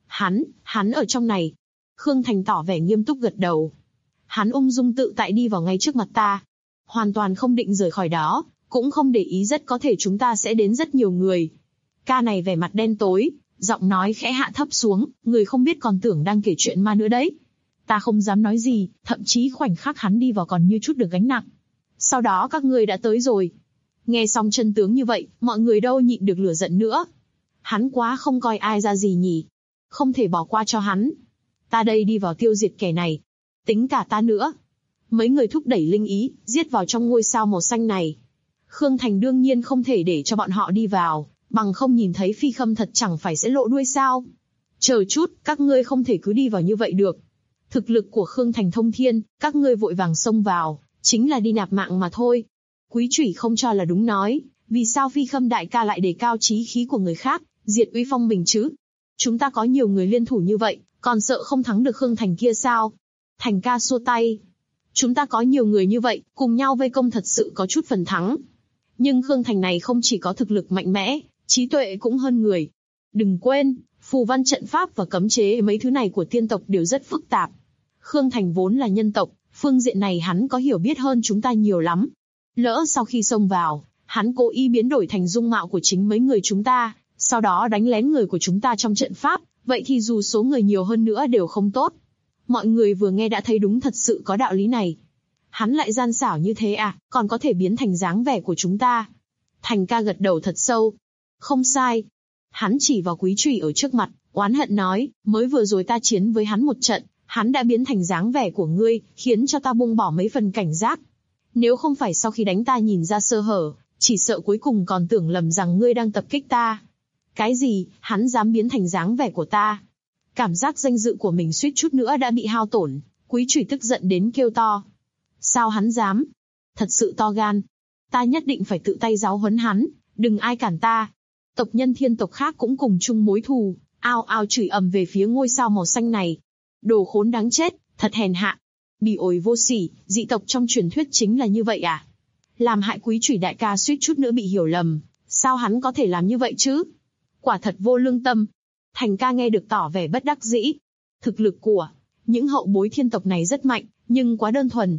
Hắn ở trong này. Khương Thành tỏ vẻ nghiêm túc gật đầu. Hắn ung dung tự tại đi vào ngay trước mặt ta. Hoàn toàn không định rời khỏi đó, cũng không để ý rất có thể chúng ta sẽ đến rất nhiều người. Ca này vẻ mặt đen tối, giọng nói khẽ hạ thấp xuống, người không biết còn tưởng đang kể chuyện ma nữa đấy. Ta không dám nói gì, thậm chí khoảnh khắc hắn đi vào còn như chút được gánh nặng. Sau đó các ngươi đã tới rồi. Nghe xong chân tướng như vậy, mọi người đâu nhịn được lửa giận nữa. Hắn quá không coi ai ra gì nhỉ. Không thể bỏ qua cho hắn. Ta đây đi vào tiêu diệt kẻ này. Tính cả ta nữa. Mấy người thúc đẩy linh ý, giết vào trong ngôi sao màu xanh này. Khương Thành đương nhiên không thể để cho bọn họ đi vào, bằng không nhìn thấy phi khâm thật chẳng phải sẽ lộ đuôi sao. Chờ chút, các ngươi không thể cứ đi vào như vậy được. Thực lực của Khương Thành thông thiên, các ngươi vội vàng xông vào, chính là đi nạp mạng mà thôi. Quý chủy không cho là đúng nói, vì sao phi khâm đại ca lại đề cao chí khí của người khác, diệt uy phong mình chứ? Chúng ta có nhiều người liên thủ như vậy, còn sợ không thắng được Khương Thành kia sao? Thành ca xua tay. Chúng ta có nhiều người như vậy, cùng nhau vây công thật sự có chút phần thắng. Nhưng Khương Thành này không chỉ có thực lực mạnh mẽ, trí tuệ cũng hơn người. Đừng quên, phù văn trận pháp và cấm chế mấy thứ này của tiên tộc đều rất phức tạp. Khương Thành vốn là nhân tộc, phương diện này hắn có hiểu biết hơn chúng ta nhiều lắm. Lỡ sau khi xông vào, hắn cố ý biến đổi thành dung mạo của chính mấy người chúng ta, sau đó đánh lén người của chúng ta trong trận pháp, vậy thì dù số người nhiều hơn nữa đều không tốt. Mọi người vừa nghe đã thấy đúng thật sự có đạo lý này. Hắn lại gian xảo như thế à, còn có thể biến thành dáng vẻ của chúng ta. Thành ca gật đầu thật sâu. Không sai. Hắn chỉ vào quý chủy ở trước mặt, oán hận nói, mới vừa rồi ta chiến với hắn một trận, hắn đã biến thành dáng vẻ của ngươi, khiến cho ta buông bỏ mấy phần cảnh giác. Nếu không phải sau khi đánh ta nhìn ra sơ hở, chỉ sợ cuối cùng còn tưởng lầm rằng ngươi đang tập kích ta. Cái gì, hắn dám biến thành dáng vẻ của ta? Cảm giác danh dự của mình suýt chút nữa đã bị hao tổn, quý chủy tức giận đến kêu to. Sao hắn dám? Thật sự to gan. Ta nhất định phải tự tay giáo huấn hắn, đừng ai cản ta. Tộc nhân thiên tộc khác cũng cùng chung mối thù, ao ao chửi ầm về phía ngôi sao màu xanh này. Đồ khốn đáng chết, thật hèn hạ. Bỉ ổi vô sỉ, dị tộc trong truyền thuyết chính là như vậy à? Làm hại quý chủy đại ca suýt chút nữa bị hiểu lầm, sao hắn có thể làm như vậy chứ? Quả thật vô lương tâm. Thành ca nghe được tỏ vẻ bất đắc dĩ. Thực lực của những hậu bối thiên tộc này rất mạnh, nhưng quá đơn thuần.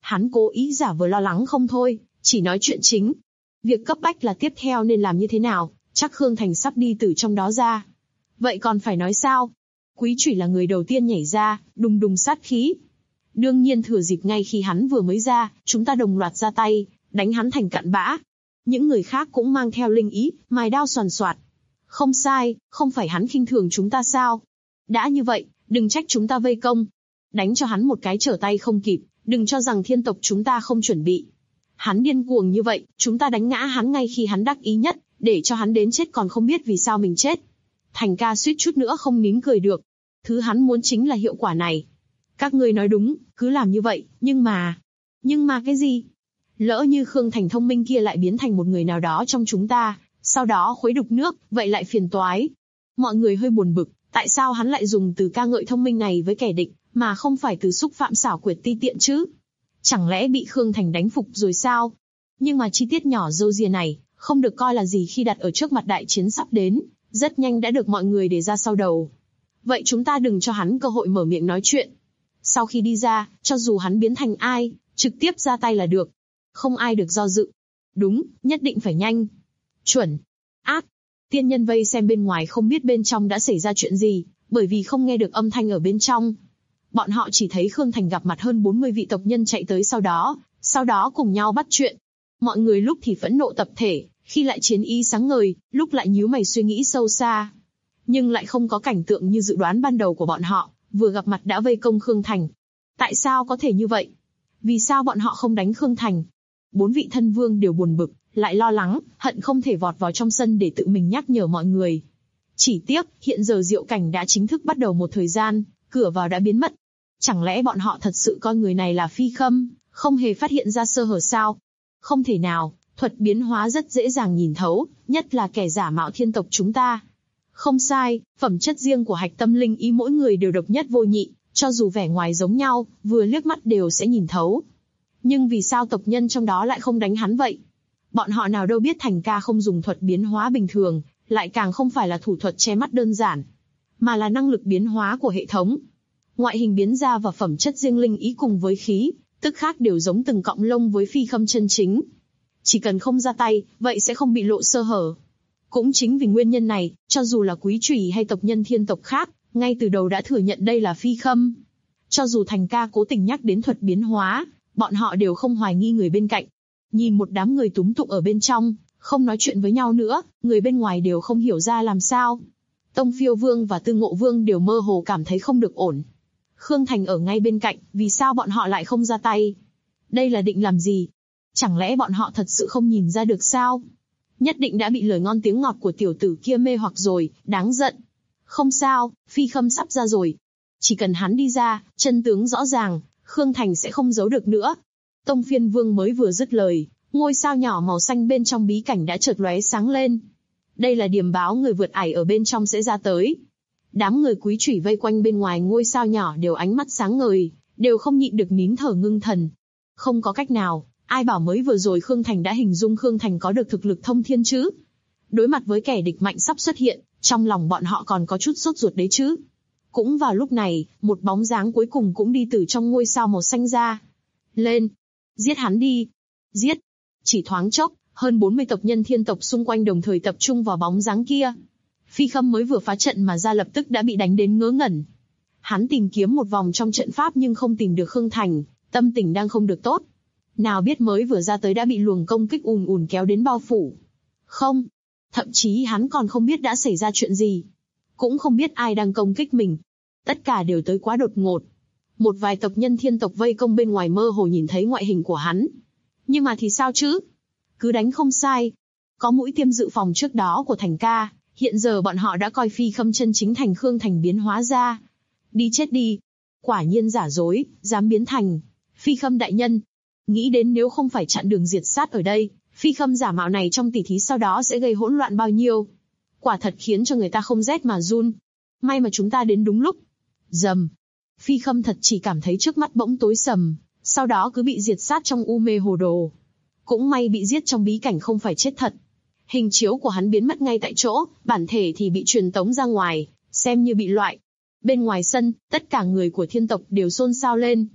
Hắn cố ý giả vờ lo lắng không thôi, chỉ nói chuyện chính. Việc cấp bách là tiếp theo nên làm như thế nào, chắc Khương Thành sắp đi từ trong đó ra. Vậy còn phải nói sao? Quý Chủy là người đầu tiên nhảy ra, đùng đùng sát khí. Đương nhiên thừa dịp ngay khi hắn vừa mới ra, chúng ta đồng loạt ra tay, đánh hắn thành cặn bã. Những người khác cũng mang theo linh ý, mài đao xoàn xoạt. Không sai, không phải hắn khinh thường chúng ta sao? Đã như vậy, đừng trách chúng ta vây công. Đánh cho hắn một cái trở tay không kịp, đừng cho rằng thiên tộc chúng ta không chuẩn bị. Hắn điên cuồng như vậy, chúng ta đánh ngã hắn ngay khi hắn đắc ý nhất, để cho hắn đến chết còn không biết vì sao mình chết. Thành ca suýt chút nữa không nín cười được. Thứ hắn muốn chính là hiệu quả này. Các ngươi nói đúng, cứ làm như vậy, nhưng mà cái gì? Lỡ như Khương Thành thông minh kia lại biến thành một người nào đó trong chúng ta, sau đó khuấy đục nước, vậy lại phiền toái. Mọi người hơi buồn bực, tại sao hắn lại dùng từ ca ngợi thông minh này với kẻ địch, mà không phải từ xúc phạm xảo quyệt ti tiện chứ? Chẳng lẽ bị Khương Thành đánh phục rồi sao? Nhưng mà chi tiết nhỏ râu ria này, không được coi là gì khi đặt ở trước mặt đại chiến sắp đến, rất nhanh đã được mọi người để ra sau đầu. Vậy chúng ta đừng cho hắn cơ hội mở miệng nói chuyện. Sau khi đi ra, cho dù hắn biến thành ai, trực tiếp ra tay là được. Không ai được do dự. Đúng, nhất định phải nhanh. Chuẩn. Ác. Tiên nhân vây xem bên ngoài không biết bên trong đã xảy ra chuyện gì, bởi vì không nghe được âm thanh ở bên trong. Bọn họ chỉ thấy Khương Thành gặp mặt hơn 40 vị tộc nhân chạy tới sau đó cùng nhau bắt chuyện. Mọi người lúc thì phẫn nộ tập thể, khi lại chiến ý sáng ngời, lúc lại nhíu mày suy nghĩ sâu xa. Nhưng lại không có cảnh tượng như dự đoán ban đầu của bọn họ, vừa gặp mặt đã vây công Khương Thành. Tại sao có thể như vậy? Vì sao bọn họ không đánh Khương Thành? 4 vị thân vương đều buồn bực, lại lo lắng, hận không thể vọt vào trong sân để tự mình nhắc nhở mọi người. Chỉ tiếc, hiện giờ diệu cảnh đã chính thức bắt đầu một thời gian, cửa vào đã biến mất. Chẳng lẽ bọn họ thật sự coi người này là Phi Khâm, không hề phát hiện ra sơ hở sao? Không thể nào, thuật biến hóa rất dễ dàng nhìn thấu, nhất là kẻ giả mạo thiên tộc chúng ta. Không sai, phẩm chất riêng của hạch tâm linh ý mỗi người đều độc nhất vô nhị, cho dù vẻ ngoài giống nhau, vừa liếc mắt đều sẽ nhìn thấu. Nhưng vì sao tộc nhân trong đó lại không đánh hắn vậy? Bọn họ nào đâu biết Thành ca không dùng thuật biến hóa bình thường, lại càng không phải là thủ thuật che mắt đơn giản, mà là năng lực biến hóa của hệ thống. Ngoại hình biến ra và phẩm chất riêng linh ý cùng với khí, tức khác đều giống từng cọng lông với Phi Khâm chân chính. Chỉ cần không ra tay, vậy sẽ không bị lộ sơ hở. Cũng chính vì nguyên nhân này, cho dù là Quý Chủy hay tộc nhân thiên tộc khác, ngay từ đầu đã thừa nhận đây là Phi Khâm. Cho dù Thành ca cố tình nhắc đến thuật biến hóa, bọn họ đều không hoài nghi người bên cạnh. Nhìn một đám người túm tụng ở bên trong, không nói chuyện với nhau nữa, người bên ngoài đều không hiểu ra làm sao. Tông Phiêu Vương và Tư Ngộ Vương đều mơ hồ cảm thấy không được ổn. Khương Thành ở ngay bên cạnh, vì sao bọn họ lại không ra tay? Đây là định làm gì? Chẳng lẽ bọn họ thật sự không nhìn ra được sao? Nhất định đã bị lời ngon tiếng ngọt của tiểu tử kia mê hoặc rồi, đáng giận. Không sao, Phi Khâm sắp ra rồi. Chỉ cần hắn đi ra, chân tướng rõ ràng, Khương Thành sẽ không giấu được nữa. Tông Phiên Vương mới vừa dứt lời, ngôi sao nhỏ màu xanh bên trong bí cảnh đã chợt lóe sáng lên. Đây là điềm báo người vượt ải ở bên trong sẽ ra tới. Đám người Quý Chủy vây quanh bên ngoài ngôi sao nhỏ đều ánh mắt sáng ngời, đều không nhịn được nín thở ngưng thần. Không có cách nào, ai bảo mới vừa rồi Khương Thành đã hình dung Khương Thành có được thực lực thông thiên chứ? Đối mặt với kẻ địch mạnh sắp xuất hiện, trong lòng bọn họ còn có chút sốt ruột đấy chứ. Cũng vào lúc này, một bóng dáng cuối cùng cũng đi từ trong ngôi sao màu xanh ra. Lên! Giết hắn đi! Giết! Chỉ thoáng chốc, hơn 40 tộc nhân thiên tộc xung quanh đồng thời tập trung vào bóng dáng kia. Phi Khâm mới vừa phá trận mà ra lập tức đã bị đánh đến ngớ ngẩn. Hắn tìm kiếm một vòng trong trận pháp nhưng không tìm được Khương Thành, tâm tình đang không được tốt. Nào biết mới vừa ra tới đã bị luồng công kích ùn ùn kéo đến bao phủ. Không, thậm chí hắn còn không biết đã xảy ra chuyện gì. Cũng không biết ai đang công kích mình. Tất cả đều tới quá đột ngột. Một vài tộc nhân thiên tộc vây công bên ngoài mơ hồ nhìn thấy ngoại hình của hắn. Nhưng mà thì sao chứ? Cứ đánh không sai. Có mũi tiêm dự phòng trước đó của Thành ca, hiện giờ bọn họ đã coi Phi Khâm chân chính thành Khương Thành biến hóa ra. Đi chết đi. Quả nhiên giả dối, dám biến thành Phi Khâm đại nhân. Nghĩ đến nếu không phải chặn đường diệt sát ở đây, Phi Khâm giả mạo này trong tỷ thí sau đó sẽ gây hỗn loạn bao nhiêu. Quả thật khiến cho người ta không rét mà run. May mà chúng ta đến đúng lúc. Rầm. Phi Khâm thật chỉ cảm thấy trước mắt bỗng tối sầm, sau đó cứ bị diệt sát trong u mê hồ đồ. Cũng may bị giết trong bí cảnh không phải chết thật. Hình chiếu của hắn biến mất ngay tại chỗ, bản thể thì bị truyền tống ra ngoài, xem như bị loại. Bên ngoài sân, tất cả người của thiên tộc đều xôn xao lên.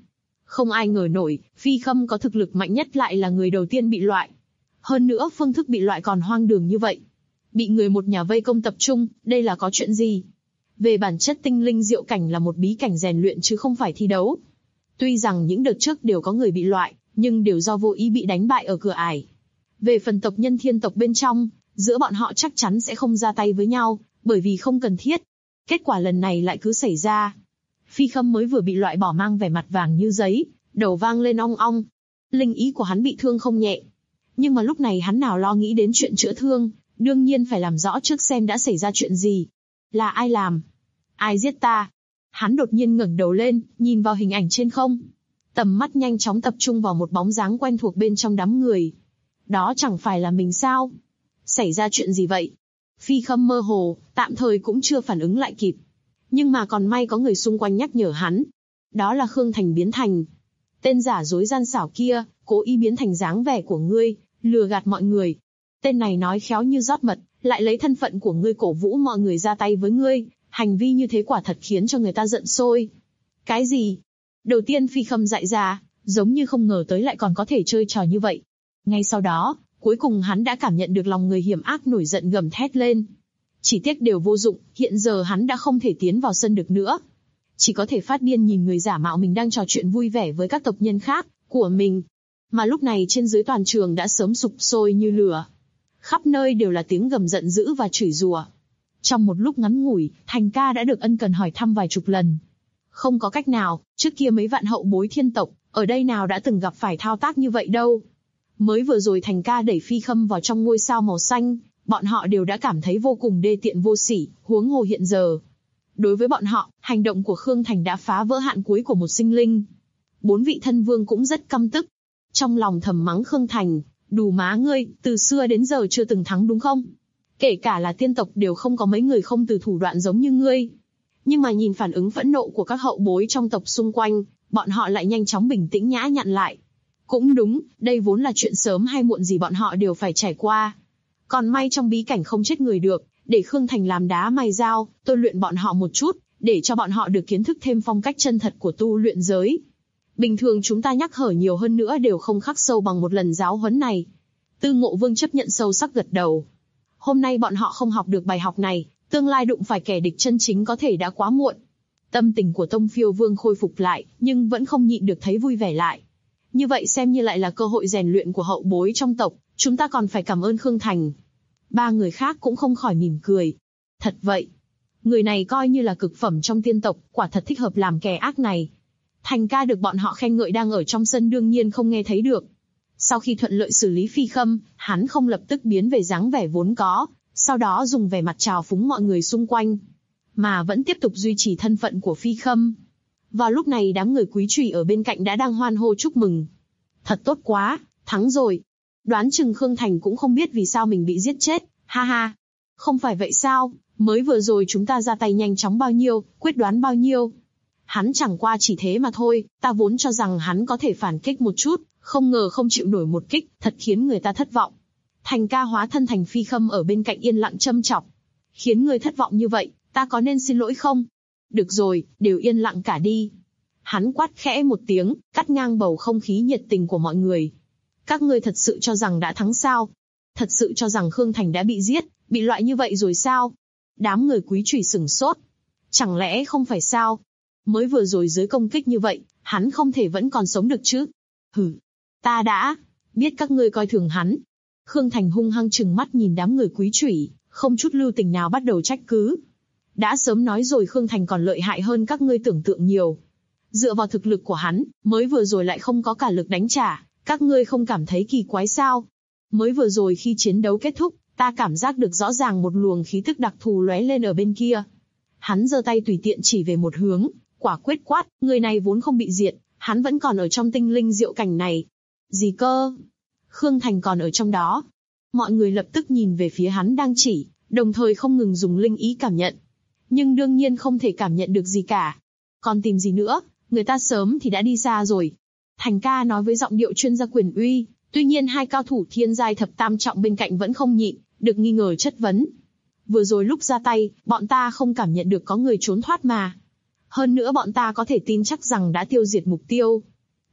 Không ai ngờ nổi, Phi Khâm có thực lực mạnh nhất lại là người đầu tiên bị loại. Hơn nữa phương thức bị loại còn hoang đường như vậy. Bị người một nhà vây công tập trung, đây là có chuyện gì? Về bản chất tinh linh diệu cảnh là một bí cảnh rèn luyện chứ không phải thi đấu. Tuy rằng những đợt trước đều có người bị loại, nhưng đều do vô ý bị đánh bại ở cửa ải. Về phần tộc nhân thiên tộc bên trong, giữa bọn họ chắc chắn sẽ không ra tay với nhau, bởi vì không cần thiết. Kết quả lần này lại cứ xảy ra. Phi Khâm mới vừa bị loại bỏ mang vẻ mặt vàng như giấy, đầu vang lên ong ong. Linh ý của hắn bị thương không nhẹ. Nhưng mà lúc này hắn nào lo nghĩ đến chuyện chữa thương, đương nhiên phải làm rõ trước xem đã xảy ra chuyện gì. Là ai làm? Ai giết ta? Hắn đột nhiên ngẩng đầu lên, nhìn vào hình ảnh trên không. Tầm mắt nhanh chóng tập trung vào một bóng dáng quen thuộc bên trong đám người. Đó chẳng phải là mình sao? Xảy ra chuyện gì vậy? Phi Khâm mơ hồ, tạm thời cũng chưa phản ứng lại kịp. Nhưng mà còn may có người xung quanh nhắc nhở hắn. Đó là Khương Thành biến thành. Tên giả dối gian xảo kia, cố ý biến thành dáng vẻ của ngươi, lừa gạt mọi người. Tên này nói khéo như rót mật, lại lấy thân phận của ngươi cổ vũ mọi người ra tay với ngươi. Hành vi như thế quả thật khiến cho người ta giận sôi. Cái gì? Đầu tiên Phi Khâm dại ra, giống như không ngờ tới lại còn có thể chơi trò như vậy. Ngay sau đó, cuối cùng hắn đã cảm nhận được lòng người hiểm ác nổi giận gầm thét lên. Chỉ tiếc đều vô dụng, hiện giờ hắn đã không thể tiến vào sân được nữa. Chỉ có thể phát điên nhìn người giả mạo mình đang trò chuyện vui vẻ với các tộc nhân khác, của mình. Mà lúc này trên dưới toàn trường đã sớm sục sôi như lửa. Khắp nơi đều là tiếng gầm giận dữ và chửi rủa. Trong một lúc ngắn ngủi, Thành Ca đã được ân cần hỏi thăm vài chục lần. Không có cách nào, trước kia mấy vạn hậu bối thiên tộc, ở đây nào đã từng gặp phải thao tác như vậy đâu. Mới vừa rồi Thành Ca đẩy Phi Khâm vào trong ngôi sao màu xanh, bọn họ đều đã cảm thấy vô cùng đê tiện vô sỉ, huống hồ hiện giờ. Đối với bọn họ, hành động của Khương Thành đã phá vỡ hạn cuối của một sinh linh. 4 vị thân vương cũng rất căm tức. Trong lòng thầm mắng Khương Thành, đù má ngươi, từ xưa đến giờ chưa từng thắng đúng không? Kể cả là tiên tộc đều không có mấy người không từ thủ đoạn giống như ngươi. Nhưng mà nhìn phản ứng phẫn nộ của các hậu bối trong tộc xung quanh, bọn họ lại nhanh chóng bình tĩnh nhã nhặn lại. Cũng đúng, đây vốn là chuyện sớm hay muộn gì bọn họ đều phải trải qua. Còn may trong bí cảnh không chết người được, để Khương Thành làm đá mài dao, tôi luyện bọn họ một chút, để cho bọn họ được kiến thức thêm phong cách chân thật của tu luyện giới. Bình thường chúng ta nhắc hở nhiều hơn nữa đều không khắc sâu bằng một lần giáo huấn này. Tư Ngộ Vương chấp nhận sâu sắc gật đầu. Hôm nay bọn họ không học được bài học này, tương lai đụng phải kẻ địch chân chính có thể đã quá muộn. Tâm tình của Tông Phiêu Vương khôi phục lại, nhưng vẫn không nhịn được thấy vui vẻ lại. Như vậy xem như lại là cơ hội rèn luyện của hậu bối trong tộc, chúng ta còn phải cảm ơn Khương Thành. 3 người khác cũng không khỏi mỉm cười. Thật vậy. Người này coi như là cực phẩm trong tiên tộc, quả thật thích hợp làm kẻ ác này. Thành Ca được bọn họ khen ngợi đang ở trong sân đương nhiên không nghe thấy được. Sau khi thuận lợi xử lý Phi Khâm, hắn không lập tức biến về dáng vẻ vốn có, sau đó dùng vẻ mặt trào phúng mọi người xung quanh, mà vẫn tiếp tục duy trì thân phận của Phi Khâm. Vào lúc này đám người quý trùy ở bên cạnh đã đang hoan hô chúc mừng. Thật tốt quá, thắng rồi. Đoán chừng Khương Thành cũng không biết vì sao mình bị giết chết, ha ha. Không phải vậy sao, mới vừa rồi chúng ta ra tay nhanh chóng bao nhiêu, quyết đoán bao nhiêu. Hắn chẳng qua chỉ thế mà thôi, ta vốn cho rằng hắn có thể phản kích một chút, không ngờ không chịu nổi một kích, thật khiến người ta thất vọng. Thành Ca hóa thân thành Phi Khâm ở bên cạnh yên lặng châm chọc. Khiến người thất vọng như vậy, ta có nên xin lỗi không? Được rồi, đều yên lặng cả đi. Hắn quát khẽ một tiếng, cắt ngang bầu không khí nhiệt tình của mọi người. Các ngươi thật sự cho rằng đã thắng sao? Thật sự cho rằng Khương Thành đã bị giết, bị loại như vậy rồi sao? Đám người quý trùy sửng sốt. Chẳng lẽ không phải sao? Mới vừa rồi dưới công kích như vậy, hắn không thể vẫn còn sống được chứ? Hừ, ta đã biết các ngươi coi thường hắn. Khương Thành hung hăng trừng mắt nhìn đám người quý trùy, không chút lưu tình nào bắt đầu trách cứ. Đã sớm nói rồi Khương Thành còn lợi hại hơn các ngươi tưởng tượng nhiều. Dựa vào thực lực của hắn, mới vừa rồi lại không có cả lực đánh trả, các ngươi không cảm thấy kỳ quái sao? Mới vừa rồi khi chiến đấu kết thúc, ta cảm giác được rõ ràng một luồng khí tức đặc thù lóe lên ở bên kia. Hắn giơ tay tùy tiện chỉ về một hướng, quả quyết quát, người này vốn không bị diệt, hắn vẫn còn ở trong tinh linh diệu cảnh này. Gì cơ? Khương Thành còn ở trong đó. Mọi người lập tức nhìn về phía hắn đang chỉ, đồng thời không ngừng dùng linh ý cảm nhận. Nhưng đương nhiên không thể cảm nhận được gì cả. Còn tìm gì nữa, người ta sớm thì đã đi xa rồi. Thành Ca nói với giọng điệu chuyên gia quyền uy, tuy nhiên hai cao thủ thiên giai thập tam trọng bên cạnh vẫn không nhịn được nghi ngờ chất vấn. Vừa rồi lúc ra tay, bọn ta không cảm nhận được có người trốn thoát mà. Hơn nữa bọn ta có thể tin chắc rằng đã tiêu diệt mục tiêu.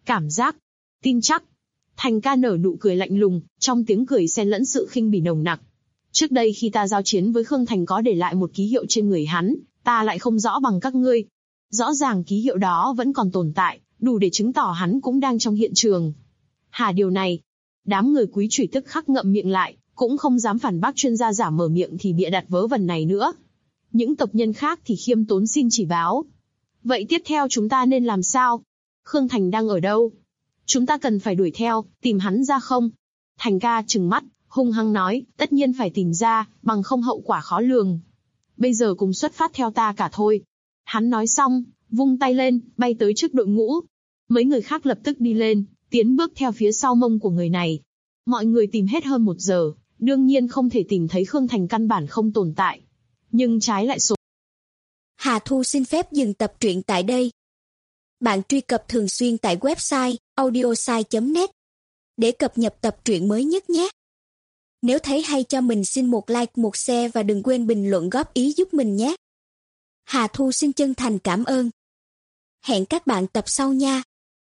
Cảm giác. Tin chắc. Thành ca nở nụ cười lạnh lùng, trong tiếng cười xen lẫn sự khinh bỉ nồng nặc. Trước đây khi ta giao chiến với Khương Thành có để lại một ký hiệu trên người hắn, ta lại không rõ bằng các ngươi. Rõ ràng ký hiệu đó vẫn còn tồn tại, đủ để chứng tỏ hắn cũng đang trong hiện trường. Hả, điều này? Đám người Quý Chủy tức khắc ngậm miệng lại, cũng không dám phản bác chuyên gia giả mở miệng thì bịa đặt vớ vẩn này nữa. Những tộc nhân khác thì khiêm tốn xin chỉ báo. Vậy tiếp theo chúng ta nên làm sao? Khương Thành đang ở đâu? Chúng ta cần phải đuổi theo, tìm hắn ra không? Thành ca trừng mắt, hung hăng nói, tất nhiên phải tìm ra, bằng không hậu quả khó lường. Bây giờ cùng xuất phát theo ta cả thôi. Hắn nói xong, vung tay lên, bay tới trước đội ngũ. Mấy người khác lập tức đi lên, tiến bước theo phía sau mông của người này. Mọi người tìm hết hơn 1 giờ, đương nhiên không thể tìm thấy Khương Thành, căn bản không tồn tại. Nhưng trái lại số. Hà Thu xin phép dừng tập truyện tại đây. Bạn truy cập thường xuyên tại website audiosai.net để cập nhật tập truyện mới nhất nhé. Nếu thấy hay cho mình xin một like, một share và đừng quên bình luận góp ý giúp mình nhé. Hà Thu xin chân thành cảm ơn. Hẹn các bạn tập sau nha.